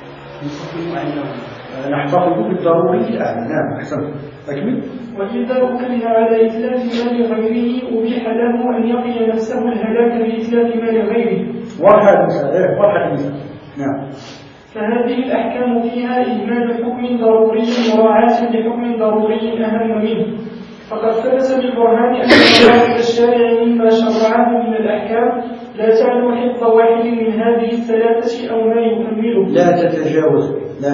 [SPEAKER 1] نحتفظ بالضروري الآن. نعم أحسنت. أكمل.
[SPEAKER 2] وإذا أكره على إتلاف مال غيره أبيح له أن يقي نفسه الهلاك بإتلاف مال غيره.
[SPEAKER 1] واحد مثال. نعم.
[SPEAKER 2] فهذه الأحكام فيها إهمال حكم ضروري مراعاة لحكم ضروري أهم منه. فقد ثبت بالبرهان أن مقاصد الشارع مما شرعه من الأحكام لا تعلو حفظ واحد من هذه الثلاثة أو ما يكمله.
[SPEAKER 1] لا تتجاوز.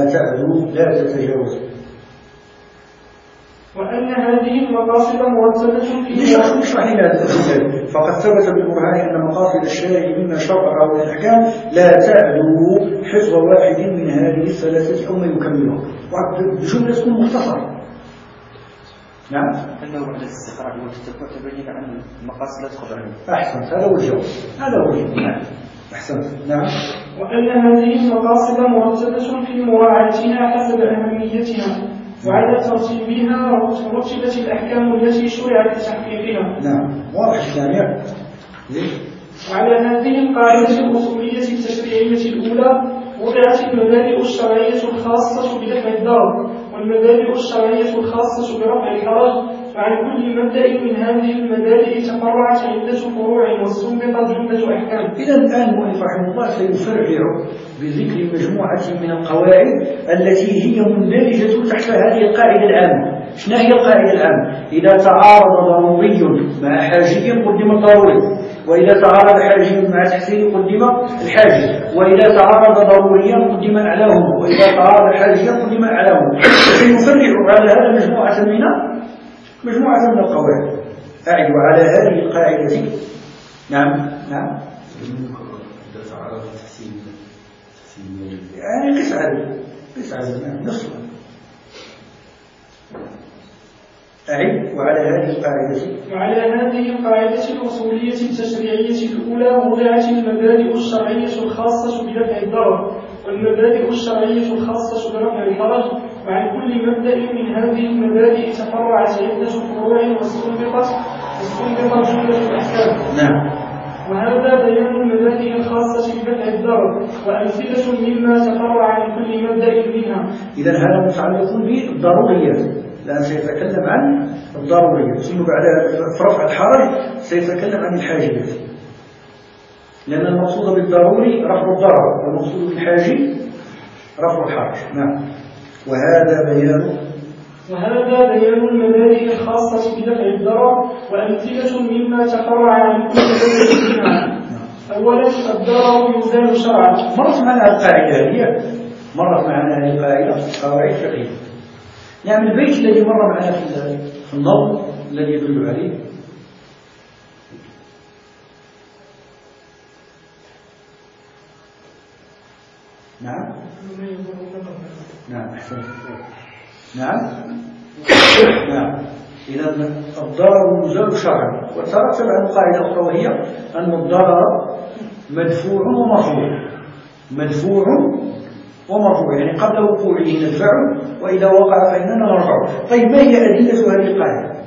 [SPEAKER 2] وأن هذه المقاصد مرتبة في
[SPEAKER 1] اشرح لنا هذا. فقد ثبت بالبرهان أن مقاصد الشارع مما شرعه من الأحكام لا تعلو حفظ واحد من هذه الثلاثة أو ما يكمله. بجملة تكون مختصرة. نعم.
[SPEAKER 3] أنه بعد الاستقراء والتتبع تبين عن المقاصد لا تخرج عنه.
[SPEAKER 1] أحسنت. هذا هو الجواب. نعم. أحسنت. نعم.
[SPEAKER 2] وأن هذه المقاصد مرتبة في مراعاتها حسب أهميتها، وعلى ترتيبها رتبت الأحكام التي شرعت لتحقيقها.
[SPEAKER 1] نعم. واضح الثانية.
[SPEAKER 2] وعلى هذه القاعدة الأصولية التشريعية الأولى وضعت المبادئ الشرعية الخاصة بدفع الضرر، والمبادئ الشرعية الخاصة برفع الحرج. وعن كل مبدأ من هذه المبادئ تفرعت عدة فروع واستنبطت جملة أحكام.
[SPEAKER 1] إذا الآن المؤلف رحمه الله سيفرع بذكر مجموعة من القواعد التي هي مندرجة تحت هذه القاعدة العامة. شنو هي القاعدة العامة؟ إذا تعارض ضروري مع حاجي قدم الضروري، وإذا تعارض حاجي مع تحسين قدم الحاجي، وإذا تعارض ضروريا قدم أعلاهما، وإذا تعارض حاجيا قدم أعلاهما. سيفرع على هذا مجموعة من القواعد. أعد على هذه القاعدة. نعم. يعني قس على نعم نصف. أعد
[SPEAKER 2] وعلى هذه القاعدة الأصولية التشريعية الأولى وضعت المبادئ الشرعية الخاصة بدفع الضرر، والمبادئ الشرعية الخاصة برفع الحرج. وعن كل مبدأ من هذه المبادئ تفرعت عدة فروع واستنبطت جملة الأحكام.
[SPEAKER 1] نعم.
[SPEAKER 2] وهذا بيان المبادئ الخاصة بدفع الضرر وأمثلة مما تفرع عن كل مبدأ منها.
[SPEAKER 1] إذا هذا متعلق بالضروريات، لأن سيتكلم عن الضروريات، ثم بعد في رفع الحرج سيتكلم عن الحاجيات، لأن المقصود بالضروري رفع الضرر والمقصود بالحاجي رفع الحرج. نعم. وهذا بيان
[SPEAKER 2] المبادئ الخاصة بدفع الضرر وأمثلة مما تفرع عن كل مبدأ منها. أولا الضرر يزال شرعا. مرت معنا
[SPEAKER 1] هذه القاعدة قواعد فقهية. نعم. البيت الذي مر معنا في النظم الذي يدل عليه نعم نعم أحسن نعم نعم. إذا الضرر يزال شرعا، وترتب عن قاعدة أخرى وهي أن الضرر مدفوع ومرفوع، مدفوع ومرفوع، يعني قبل وقوعه ندفعه وإذا وقع فإننا نرفعه. طيب ما هي أدلة هذه القاعدة؟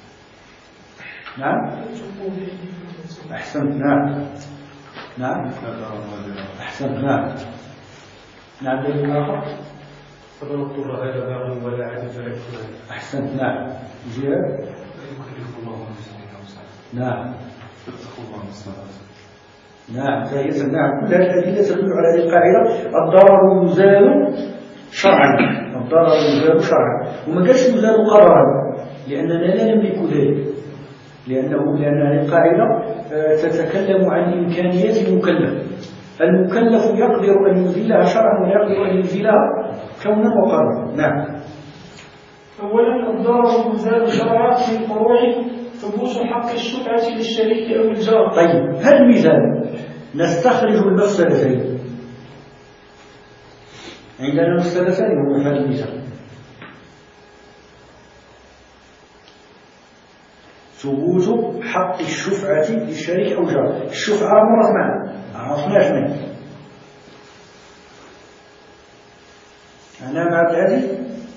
[SPEAKER 1] نعم أحسن نعم نعم أحسن نعم نعم. دليل آخر
[SPEAKER 5] فمن اضطر غير باغ ولا عاد فلا
[SPEAKER 1] أحسن نعم. جهة
[SPEAKER 9] يكلف الله نفسا وسعها.
[SPEAKER 1] نعم
[SPEAKER 9] فاتقوا الله ما استطعتم.
[SPEAKER 1] نعم ثالثا نعم. كل هذه الأدلة تدل على هذه القاعدة: الضرر يزال شرعا، الضرر يزال شرعا، وما قالش يزال قدرا، لأننا لا نملك ذلك، لأن هذه القاعدة تتكلم عن إمكانيات المكلف. المكلف يقدر أن يزيلها شرعا ويقدر أن يزيلها كونا وقدرا. نعم.
[SPEAKER 2] أولا الضرر يزال شرعا من فروع ثبوت حق الشفعة للشريك أو الجار.
[SPEAKER 1] طيب هل مثال نستخرج المفسدتين؟ عندنا مفسدتين هو هذا المثال: ثبوت حق الشفعة للشريك أو الجار. الشفعة مرت معنا عرفناش منه، أنا مع هذه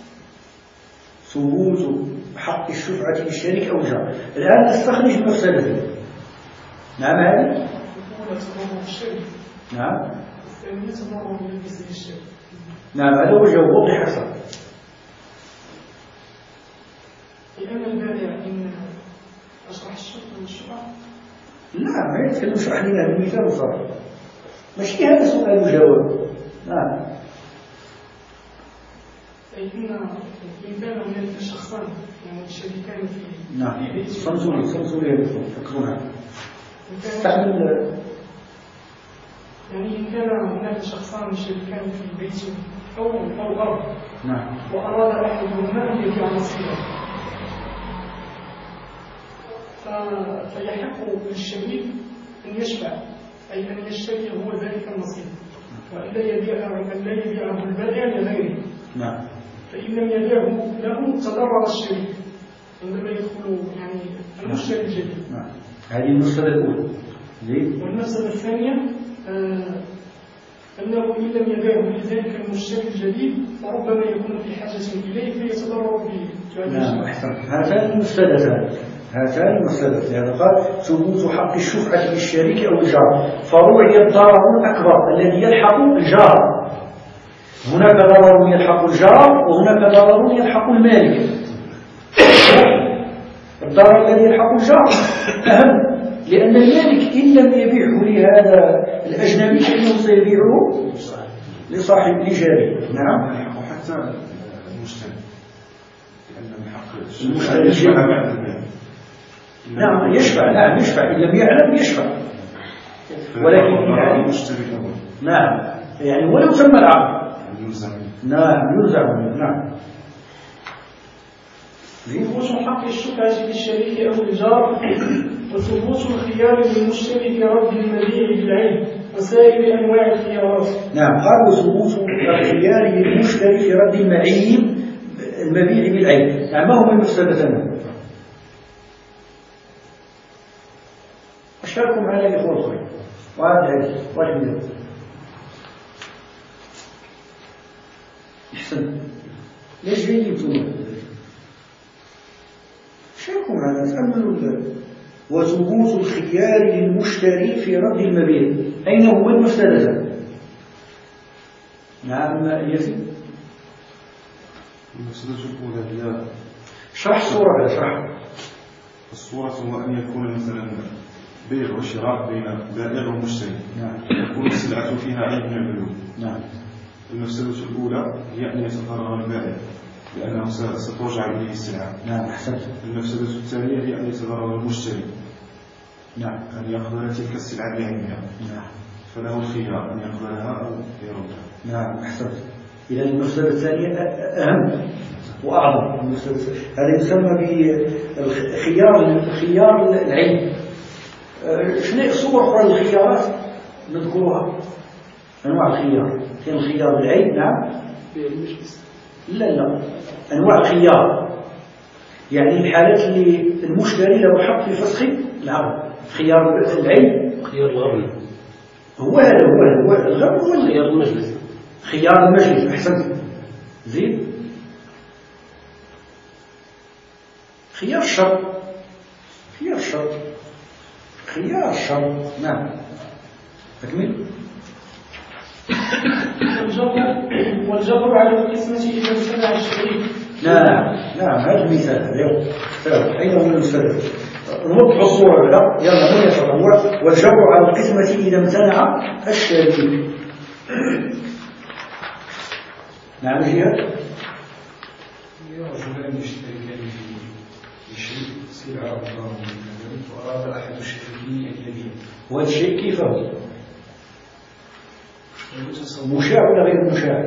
[SPEAKER 1] ثبوت حق الشفعة للشريك أو الجار. الآن نستخرج المفسدتين. نعم هذه نعم نعم هذا هو الجواب. وضح أكثر.
[SPEAKER 2] لأن البائع إن أشرح الشفعة والشفعة
[SPEAKER 1] لا ما يتكلمش عن هذا المثال صراحة، ماشي هذا سؤال وجواب. نعم.
[SPEAKER 2] أي إن كان هناك شخصان يعني شريكان في
[SPEAKER 1] نعم. صمتوا لي فكروا استعمل.
[SPEAKER 2] يعني إن كان هناك شخصان شريكان في بيت أو أرض،
[SPEAKER 1] نعم،
[SPEAKER 2] وأراد أحدهما أن يبيع نصيبه، فيحق للشريك أن يشفع، أي أن يشتري هو ذلك النصيب، وأن لا يبيعه البائع لغيره.
[SPEAKER 1] نعم.
[SPEAKER 2] فإن لم يبيعه له تضرر الشريك عندما يدخل يعني المشتري الجديد.
[SPEAKER 1] نعم. هذه المسألة الأولى.
[SPEAKER 2] والمسألة الثانية أنه إن لم يبيعه لذلك المشتري الجديد فربما يكون في حاجة إليه فيتضرر به.
[SPEAKER 1] نعم أحسن. هاتان المفسدتان هذا قال ثبوت حق الشفعة للشريك أو الجار. فروعي الضرر الأكبر الذي يلحق الجار. هناك ضرر يلحق الجار وهناك ضرر يلحق المالك. الضرر الذي يلحق الجار أهم، لأن المالك إن لم يبيعه لهذا الأجنبي فإنه سيبيعه لصاحب لجاره. نعم.
[SPEAKER 9] وحتى المشتري، لأن الحق
[SPEAKER 1] المشتري يشفع. نعم يشفع. نعم يشفع إن لم يعلم يشفع، ولكن يعني نعم يعني ولو تم العقد نعم يلزم. نعم.
[SPEAKER 2] ثبوت حق الشفعة للشريك أو الجار، وثبوت الخيار للمشتري في رد المبيع بالعين وسائر أنواع الخيارات.
[SPEAKER 1] نعم. قالوا ثبوت الخيار للمشتري في رد المبيع بالعين. نعم. ما هما المفسدتان؟ أشاركم على الإخوة الخير وهذا واحد أحسن. ليش جيتوا؟ شاركوا معنا تأملوا. وثبوت الخيار للمشتري في رد المبيع. أين هو المفسدة؟ نعم يزيد.
[SPEAKER 9] المفسدة الأولى هي
[SPEAKER 1] شرح الصورة. شرح
[SPEAKER 9] الصورة هو أن يكون مثلا بيع وشراء بين بائع ومشتري.
[SPEAKER 1] نعم.
[SPEAKER 9] يكون السلعة فيها عيب من العيوب.
[SPEAKER 1] نعم.
[SPEAKER 9] المفسدة الأولى هي أن يتضرر البائع لأنه سترجع إليه السلعة.
[SPEAKER 1] نعم أحسنت.
[SPEAKER 9] المفسدة الثانية هي أن يتضرر المشتري.
[SPEAKER 1] نعم.
[SPEAKER 9] أن يقبل تلك السلعة بعينها.
[SPEAKER 1] نعم.
[SPEAKER 9] فله الخيار أن يقبلها أو يردها.
[SPEAKER 1] نعم أحسنت. إذا المفسدة الثانية أهم وأعظم. هذا يسمى بخيار العين. شنو صور أخرى للخيارات نذكرها؟ أنواع الخيار. كاين الخيار بالعين نعم
[SPEAKER 3] بالمجلس.
[SPEAKER 1] لا أنواع الخيار، يعني الحالات اللي المشتري له حق في فسخ العقد. خيار العين
[SPEAKER 4] خيار الغرم
[SPEAKER 1] هو هذا هو الغرم هو
[SPEAKER 4] خيار المجلس.
[SPEAKER 1] خيار المجلس. أحسنت. زيد خيار الشرط. خيار الشرط. خيار الشرط نعم. أكمل.
[SPEAKER 2] والجبر على القسمة إذا امتنع الشريك.
[SPEAKER 1] نعم هذا المثال اليوم. أين هو المثال؟ نوضح الصورة لا يلا من يتطور. والجبر على القسمة إذا امتنع الشريك. نعم جهاد.
[SPEAKER 6] رجلان يشتركان في شيء سلعة أخرى وأراد أحد الشريكين أن يبيع.
[SPEAKER 1] وهذا الشيء كيف هو؟ مشاع ولا غير مشاع؟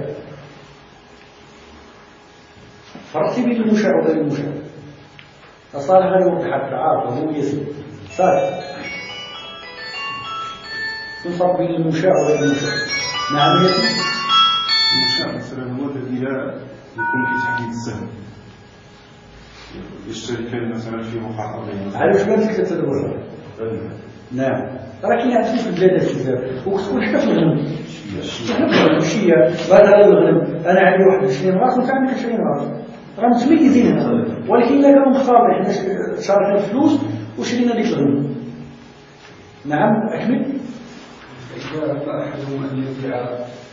[SPEAKER 1] فرق بين المشاع وغير المشاع. صالح غير يوضح التعارض وهو يسير صالح. الفرق بين المشاع وغير المشاع. نعم يسير.
[SPEAKER 9] المشاع مثلا هو الذي لا يكون في تحديد السهم، يشتركان مثلا في محاضرة.
[SPEAKER 1] علاش ما فيك تتدور؟ نعم راه كاين عندنا في البلاد بزاف وكتكون حتى في الغنم. ماشي بعد هذا الغنم انا عندي واحد 20 راس وانت عندك 20 راس راه متميزين هنا، ولكن الا كانوا مختارين حنا شاركنا فلوس وشرينا ديك الغنم. نعم أكمل.
[SPEAKER 6] إذا أردنا أحدهم أن يبيع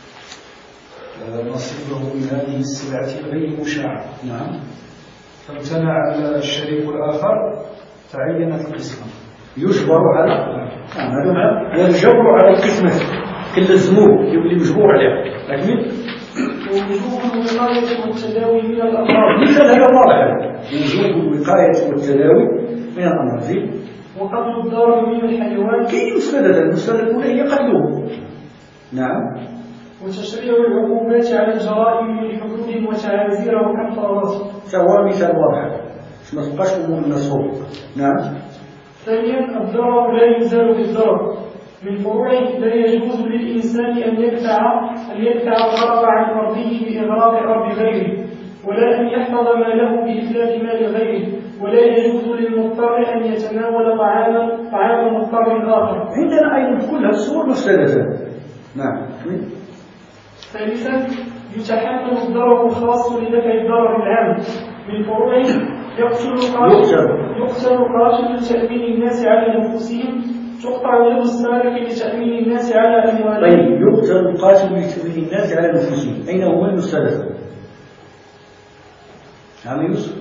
[SPEAKER 6] نصيبه من هذه السلعة غير مشاعة
[SPEAKER 1] نعم
[SPEAKER 6] فامتنع الشريك الآخر تعينت القسمة.
[SPEAKER 1] يجبر على والجبر على القسمة كالزمور يولي مجبور عليها. أكمل.
[SPEAKER 2] ووجوب الوقاية والتداوي من الأمراض.
[SPEAKER 1] مثل هذا واضح. وجوب الوقاية والتداوي من الأمراض.
[SPEAKER 2] وقتل الضار من الحيوان.
[SPEAKER 1] كاين مفردة المفردة الأولى هي قتله. نعم.
[SPEAKER 2] وتشريع العقوبات على الجرائم لحدود وتعازير وكفارات.
[SPEAKER 1] سواء مثال واضح ما تبقاش أمور النصوص. نعم.
[SPEAKER 2] ثانيا الضرر لا يزال بالضرر. من فروعه لا يجوز للإنسان أن يدفع الضرر عن أرضه بإغراق أرض غيره، ولا أن يحفظ ماله بإتلاف مال غيره، ولا يجوز للمضطر أن يتناول طعام مضطر آخر.
[SPEAKER 1] عندنا أيضا كلها الصور مفسدة. نعم.
[SPEAKER 2] ثالثا يتحمل الضرر الخاص لدفع الضرر العام. من فروعه يقتل قاتل لتأمين الناس على نفوسهم، تقطع يد السارق لتأمين الناس على أموالهم.
[SPEAKER 1] طيب يقتل القاتل لتأمين الناس على نفوسهم، أين هو المستهدف؟ نعم يوسف.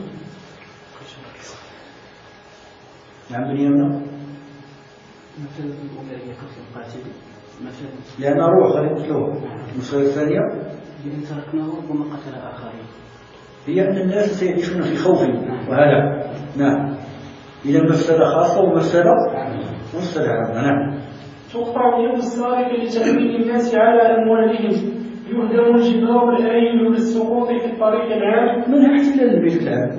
[SPEAKER 1] نعم بنيامنا.
[SPEAKER 3] مثلا الأولى هي قتل القاتل مثلا
[SPEAKER 1] لأن روح غير يقتلوه. المسألة الثانية
[SPEAKER 3] لأن تركناه ربما قتل آخرين.
[SPEAKER 1] هي أن الناس سيعيشون في خوف وهلع. نعم. إذا مفسدة خاصة ومفسدة عامة. نعم.
[SPEAKER 2] تقطع يد السارق لتأمين الناس على أموالهم. يهدم الجدار الآيل للسقوط في الطريق العام.
[SPEAKER 1] منها احتلال الملك العام.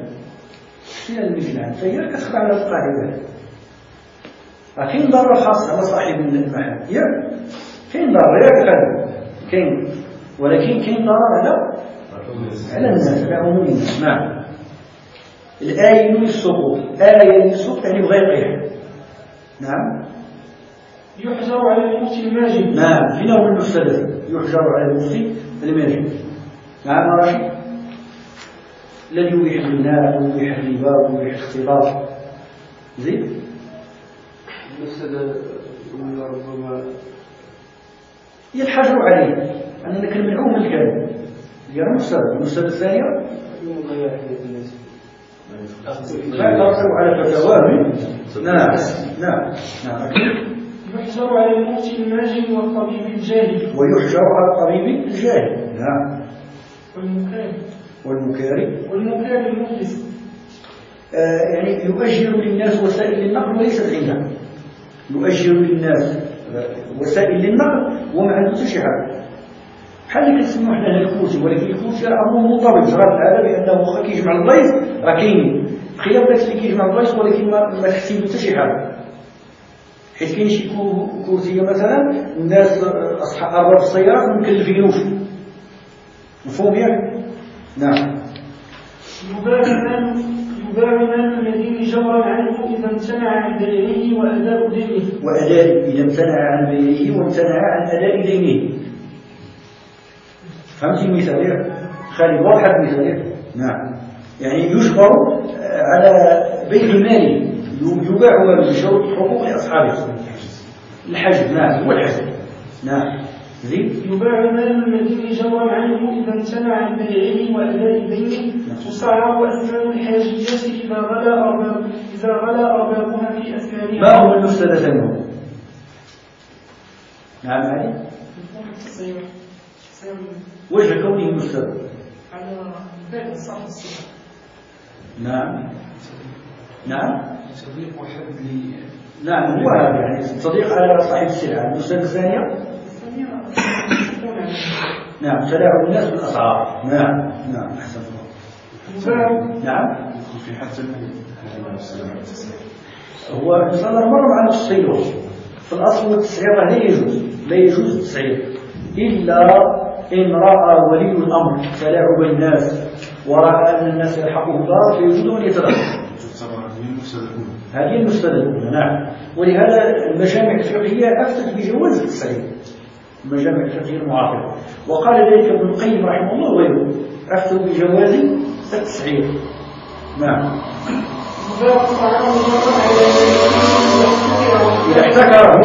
[SPEAKER 1] فهي كتخضع على القاعدة. كاين ضرر خاص على صاحب المحل. كاين ضرر كاين ولكن كاين ضرر على الناس على عموم الناس. نعم. الآيل للسقوط. آيل للسقوط يعني بغى يطيح. نعم.
[SPEAKER 2] يحجر على المفتي الماجد.
[SPEAKER 1] نعم. هنا هو المستدل. يحجر على المفتي الماجد. نعم راشد. الذي يبيح البناء ويبيح الربا ويبيح الاختلاط. زين.
[SPEAKER 3] المفسدة ربما
[SPEAKER 1] يتحجر عليه أننا كنمنعوه من الكلام. هي المفسدة الثانية لا ترتب على فتواه. نعم.
[SPEAKER 2] يحجر على المفتي الماجد والطبيب الجاهل.
[SPEAKER 1] ويحجر على الطبيب الجاهل. نعم.
[SPEAKER 2] والمكاري المفلس.
[SPEAKER 1] يعني يؤجر للناس وسائل للنقل وليست عنده. يؤجر للناس وسائل للنقل وما عنده شي حاجه. بحال اللي كنسميو حنا الكوسي، ولكن الكوسي راه امر مرتبط راه هذا بانه واخا كيجمع البلايص راه كاينين، بخلاف داك اللي كيجمع البلايص ولكن ما تحسب حتى شي حاجه. حيت كاين شي كرسيه مثلا الناس اصحاب ارباب السيارات ما مكلفينوش مفهوم ياك؟ نعم.
[SPEAKER 2] يباع مال المدين جورا عنه إذا امتنع عن بيعه وأداء دينه.
[SPEAKER 1] إذا امتنع عن بيعه وامتنع عن أداء دينه. فهمتي المثال؟ خالد واضح المثال؟ نعم. يعني يجبر على بيع ماله، يباع ماله بشروط حقوق لأصحابه. الحجب، نعم، هو الحجب. نعم.
[SPEAKER 2] يباع مال المدين جورا عنه إذا امتنع عن بيعه وأداء دينه، تصعب أثمان الحاجية إذا غلا أربابها في أثمانها.
[SPEAKER 1] ما هو المستند منه؟ نعم علي؟ وجه كونه مستند
[SPEAKER 2] على بيع صاحب السلعة.
[SPEAKER 1] نعم. نعم.
[SPEAKER 6] صديق واحد
[SPEAKER 1] نعم هو هذا يعني صديق على صاحب السلعة. المستند الثانية نعم تلاعب الناس بالأسعار. نعم نعم أحسن الله. نعم
[SPEAKER 9] في حتى
[SPEAKER 1] هو الإنسان مر على التسعير. في الأصل التسعير لا يجوز التسعير إلا إن رأى ولي الأمر تلاعب الناس ورأى أن الناس يلحقه ضار فيجوز أن يتدخل. هذه المفسدة الأولى. نعم. ولهذا المجامع الفقهية أفتت بجواز التسعير، المجامع الفقهية المعاصرة، وقال ذلك ابن القيم رحمه الله وغيره، أفتوا بجواز التسعير. نعم. إذا احتكر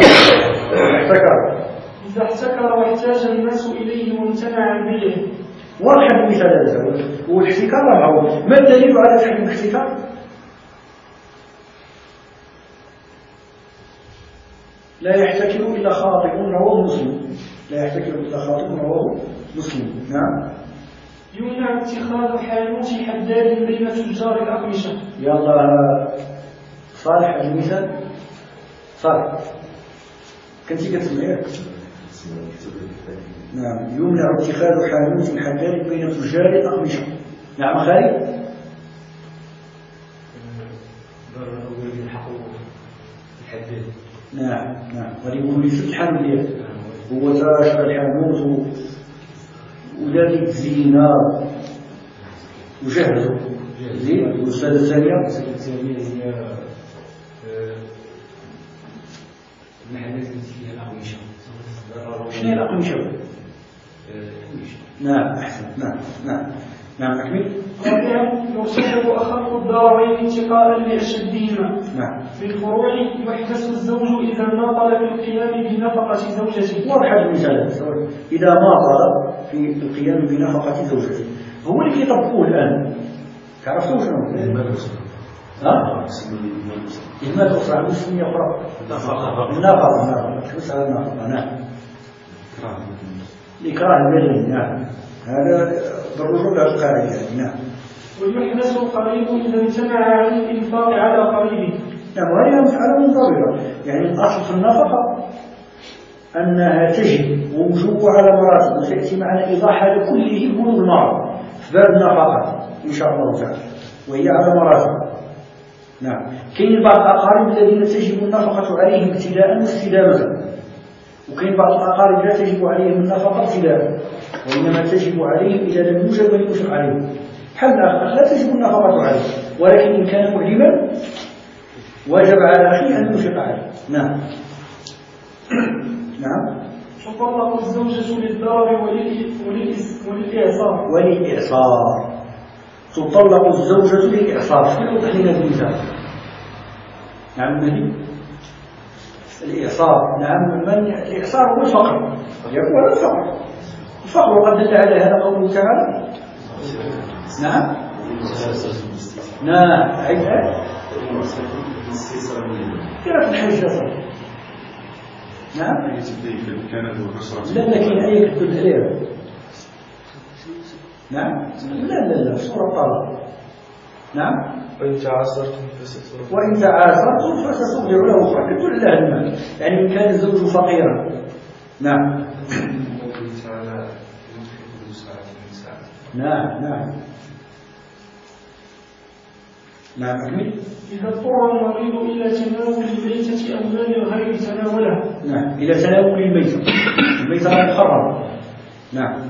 [SPEAKER 2] واحتاج الناس إليه وامتنع عن بيعه.
[SPEAKER 1] واضح المثال هذا. والاحتكار معه. ما الدليل على تحريم الاحتكار؟ لا يحتكر إلا خاطئ رواه مسلم. لا يحتكر إلا خاطئ رواه مسلم. نعم.
[SPEAKER 2] يمنع اتخاذ حانوت حداد بين تجار الأقمشة.
[SPEAKER 1] يلا صالح المثال. صالح كنتي كتسمعيه؟ نعم. يمنع اتخاذ حانوت حداد بين تجار الأقمشة. نعم خالد. نعم نعم. غادي يقولوا لي في الحانوت ديالك هو تاشر الحانوت ودار الزينة وجهزوا زين. والأستاذة الثانية
[SPEAKER 5] هي المحلات التي فيها الأقمشة.
[SPEAKER 1] شنو هي الأقمشة؟ نعم أحسن. نعم نعم نعم أكمل.
[SPEAKER 2] رابعا يرتكب أخف الضررين اتقاء لأشدهما.
[SPEAKER 1] نعم.
[SPEAKER 2] في الفروع يحبس الزوج إذا ناطل بالقيام بنفقة زوجته.
[SPEAKER 1] واضح المثال. إذا ناطل في القيام بنفقة زوجته هو اللي كيطبقوه الآن. تعرفوا شنو؟ ها؟ إهمال أخرى مسمية أخرى. النفقة. تحبس على النفقة. نعم. الإكراه المدني. نعم. هذا بالرجوع إلى القاعدة. نعم.
[SPEAKER 2] ويحبس القريب إذا امتنع عن الإنفاق على قريبه.
[SPEAKER 1] نعم. وهي مسألة منضبطة. يعني الأصل في النفقة أنها تجب ووجوبها على مراتب، وسيأتي معنا إيضاح هذا كله بلوغ المرض في باب النفقة إن شاء الله تعالى، وهي على مراتب. نعم. كاين بعض الأقارب الذين تجب النفقة عليهم ابتداء واستدامة، وكاين بعض الأقارب لا تجب عليهم النفقة ابتداء، وإنما تجب عليهم إذا لم يوجد من ينفق عليهم. حل الأخ لا تجب النفقة عليه، ولكن إن كان معلما واجب على أخيه أن ينفق عليه. نعم. نعم.
[SPEAKER 2] تطلق الزوجة للضرر وللإعصار.
[SPEAKER 1] وللإعصار. تطلق الزوجة للإعصار. شو يوضح لنا المثال؟ نعم النبي. الإعصار. نعم. من الإعصار هو الفقر. يقول الفقر. الفقر وقد دل على هذا قوله تعالى. نعم. نعم. عيد. كيف الحج يصل؟ نعم. لا لكن أي كتب عليها. نعم. لا سورة طلاق. نعم.
[SPEAKER 6] وإن تعاصرتم
[SPEAKER 1] فسترجع له أخرى. كتب لله المال. يعني إن كان الزوج فقيرا. نعم. نعم. نعم أكمل.
[SPEAKER 2] إذا اضطر المريض إلى تناول الميتة أو مال غير تناوله.
[SPEAKER 1] نعم إلى تناول الميتة محرمة. نعم.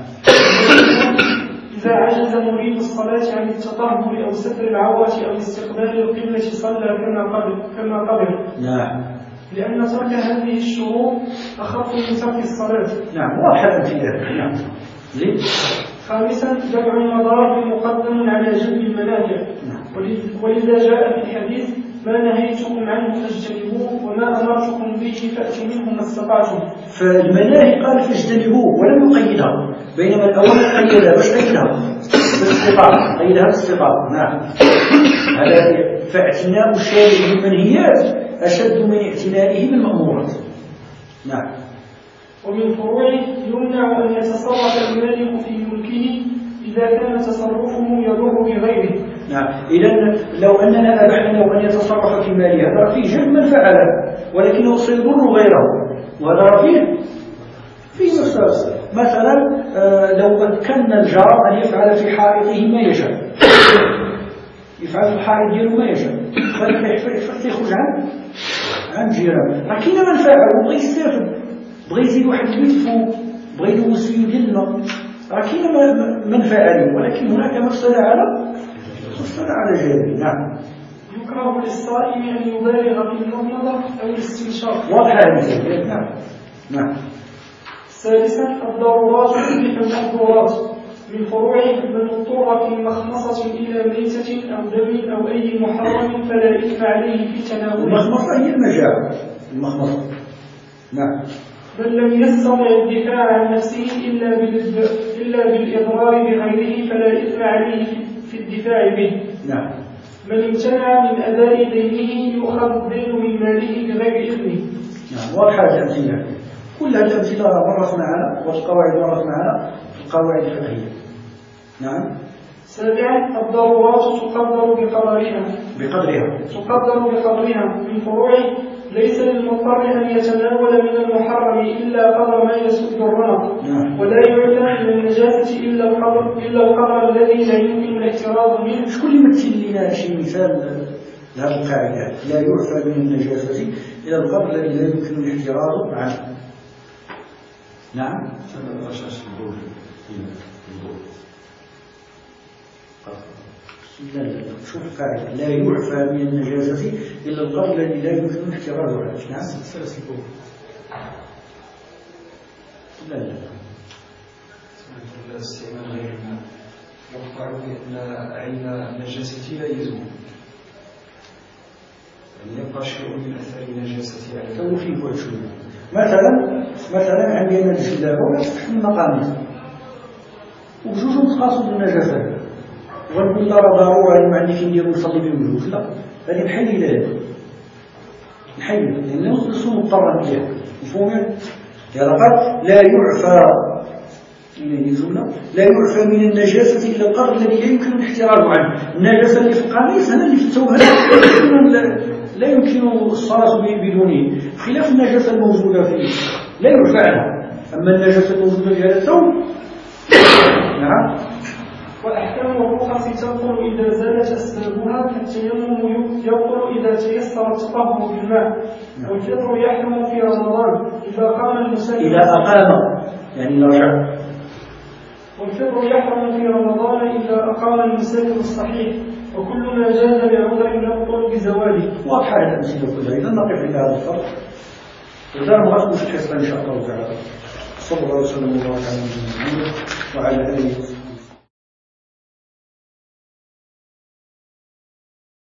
[SPEAKER 2] إذا عجز مريد الصلاة عن التطهر أو ستر العورة أو استقبال القبلة صلى كما قبل.
[SPEAKER 1] نعم.
[SPEAKER 2] لأن ترك هذه الشروط أخف من ترك الصلاة.
[SPEAKER 1] نعم واضح الأمثلة. نعم.
[SPEAKER 2] خامسا دفع المضار مقدم على جلب المنافع. ولذا جاء في الحديث ما نهيتكم عنه فاجتنبوه وما أمرتكم به فأتوا منه ما استطعتم.
[SPEAKER 1] فالمناهي قال فاجتنبوه ولم يقيدها، بينما الأول قيدها باش قيدها بالاستطاعة، قيدها بالاستطاعة. نعم. هذا فاعتناء الشارع بالمنهيات أشد من اعتنائه بالمأمورات. نعم.
[SPEAKER 2] ومن فروعه يمنع أن يتصرف المالك في ملكه إذا كان تصرفه يضر بغيره.
[SPEAKER 1] نعم. إذن لو أننا أبحنا له أن يتصرف في ماله هذا فيه جلب من فعله ولكنه سيضر غيره، وهذا فيه مسألة. مثلا لو مكن الجار أن يفعل في حائطه ما يشاء، يفعل في الحائط ديالو ما يشاء، فيخرج عن جيرانه، راه كاين منفعة وبغى يستافد، بغى يزيد واحد البيت فوق، بغى يدوز فيه ديال الماء، راه كاين منفعة له، ولكن هناك مفسدة على جانبه. نعم.
[SPEAKER 2] يكره للصائم أن يبالغ في المضمضة أو الاستنشاق.
[SPEAKER 1] واضح هذه. نعم.
[SPEAKER 2] سادسا الضرورات تبيح المحظورات. من فروعه من اضطر في مخمصة إلى ميتة أو دم أو أي محرم فلا إثم عليه في تناوله.
[SPEAKER 1] المخمصة هي المجاعة. المخمصة. نعم.
[SPEAKER 2] بل لم يستطع الدفاع عن نفسه إلا بالإضرار بغيره فلا إثم عليه في الدفاع به.
[SPEAKER 1] نعم.
[SPEAKER 2] من امتنع من أداء دينه يؤخذ الدين من ماله بغير إذنه.
[SPEAKER 1] نعم. واضحة الأمثلة. كل هذه الأمثلة مرت معنا والقواعد مرت معنا في القواعد الفقهية. نعم.
[SPEAKER 2] سابعا الضرورات تقدر بقدرها. من فروعه ليس للمضطر أن يتناول من المحرم إلا قدر ما يسد الرمق.
[SPEAKER 1] نعم.
[SPEAKER 2] ولا يعفى من النجاسة إلا القدر الذي لا يمكن الاحتراز منه.
[SPEAKER 1] شكون اللي يمثل لنا شي مثال لهذه القاعدة؟ لا يعفى من النجاسة إلى القدر الذي لا يمكن الاحتراز عنه. نعم. لا شوف القاعدة لا يعفى من النجاسة إلا القدر الذي لا يمكن الاحتراز عنه. نعم. لا
[SPEAKER 6] استعمال غير الماء يقطع بأن عين النجاسة لا يزول، يعني يبقى شيء من أثر النجاسة على
[SPEAKER 1] توفيق وشوي. مثلا عندي أنا الجلابة ولا تفتح المقامات وبجوج متقاصد النجاسة، ونقول لا ضرورة ما عندي فين ندير نصلي بهم بجوج، لا هذه نحيد لأنه نصو مضطرا فيها مفهوم. قال لا يعفى لا يعفى من النجاسة إلا القدر الذي لا يمكن الاحتراز عنه. النجاسة اللي في القميص هذا اللي في الثوب لا يمكن الصلاة بدونه، خلاف النجاسة الموجودة فيه لا يعفى عنها. أما النجاسة الموجودة في هذا الثوب نعم.
[SPEAKER 2] وأحكام الرخص تبطل إذا زالت أسبابها، فالتيمم يبطل إذا تيسر التطهر بالماء. والفطر يحرم في رمضان إذا قام المسافر
[SPEAKER 1] إذا أقام يعني رجع.
[SPEAKER 2] والفطر يحرم في رمضان إذا أقام المسافر الصحيح، وكل ما جاز بعذر يبطل بزواله.
[SPEAKER 1] واضحة الأمثلة كلها. إذا نقف عند هذا الفرق وإذا نغطي في الحصة إن شاء الله تعالى. صلى الله وسلم وبارك على نبينا محمد وعلى آله وصحبه.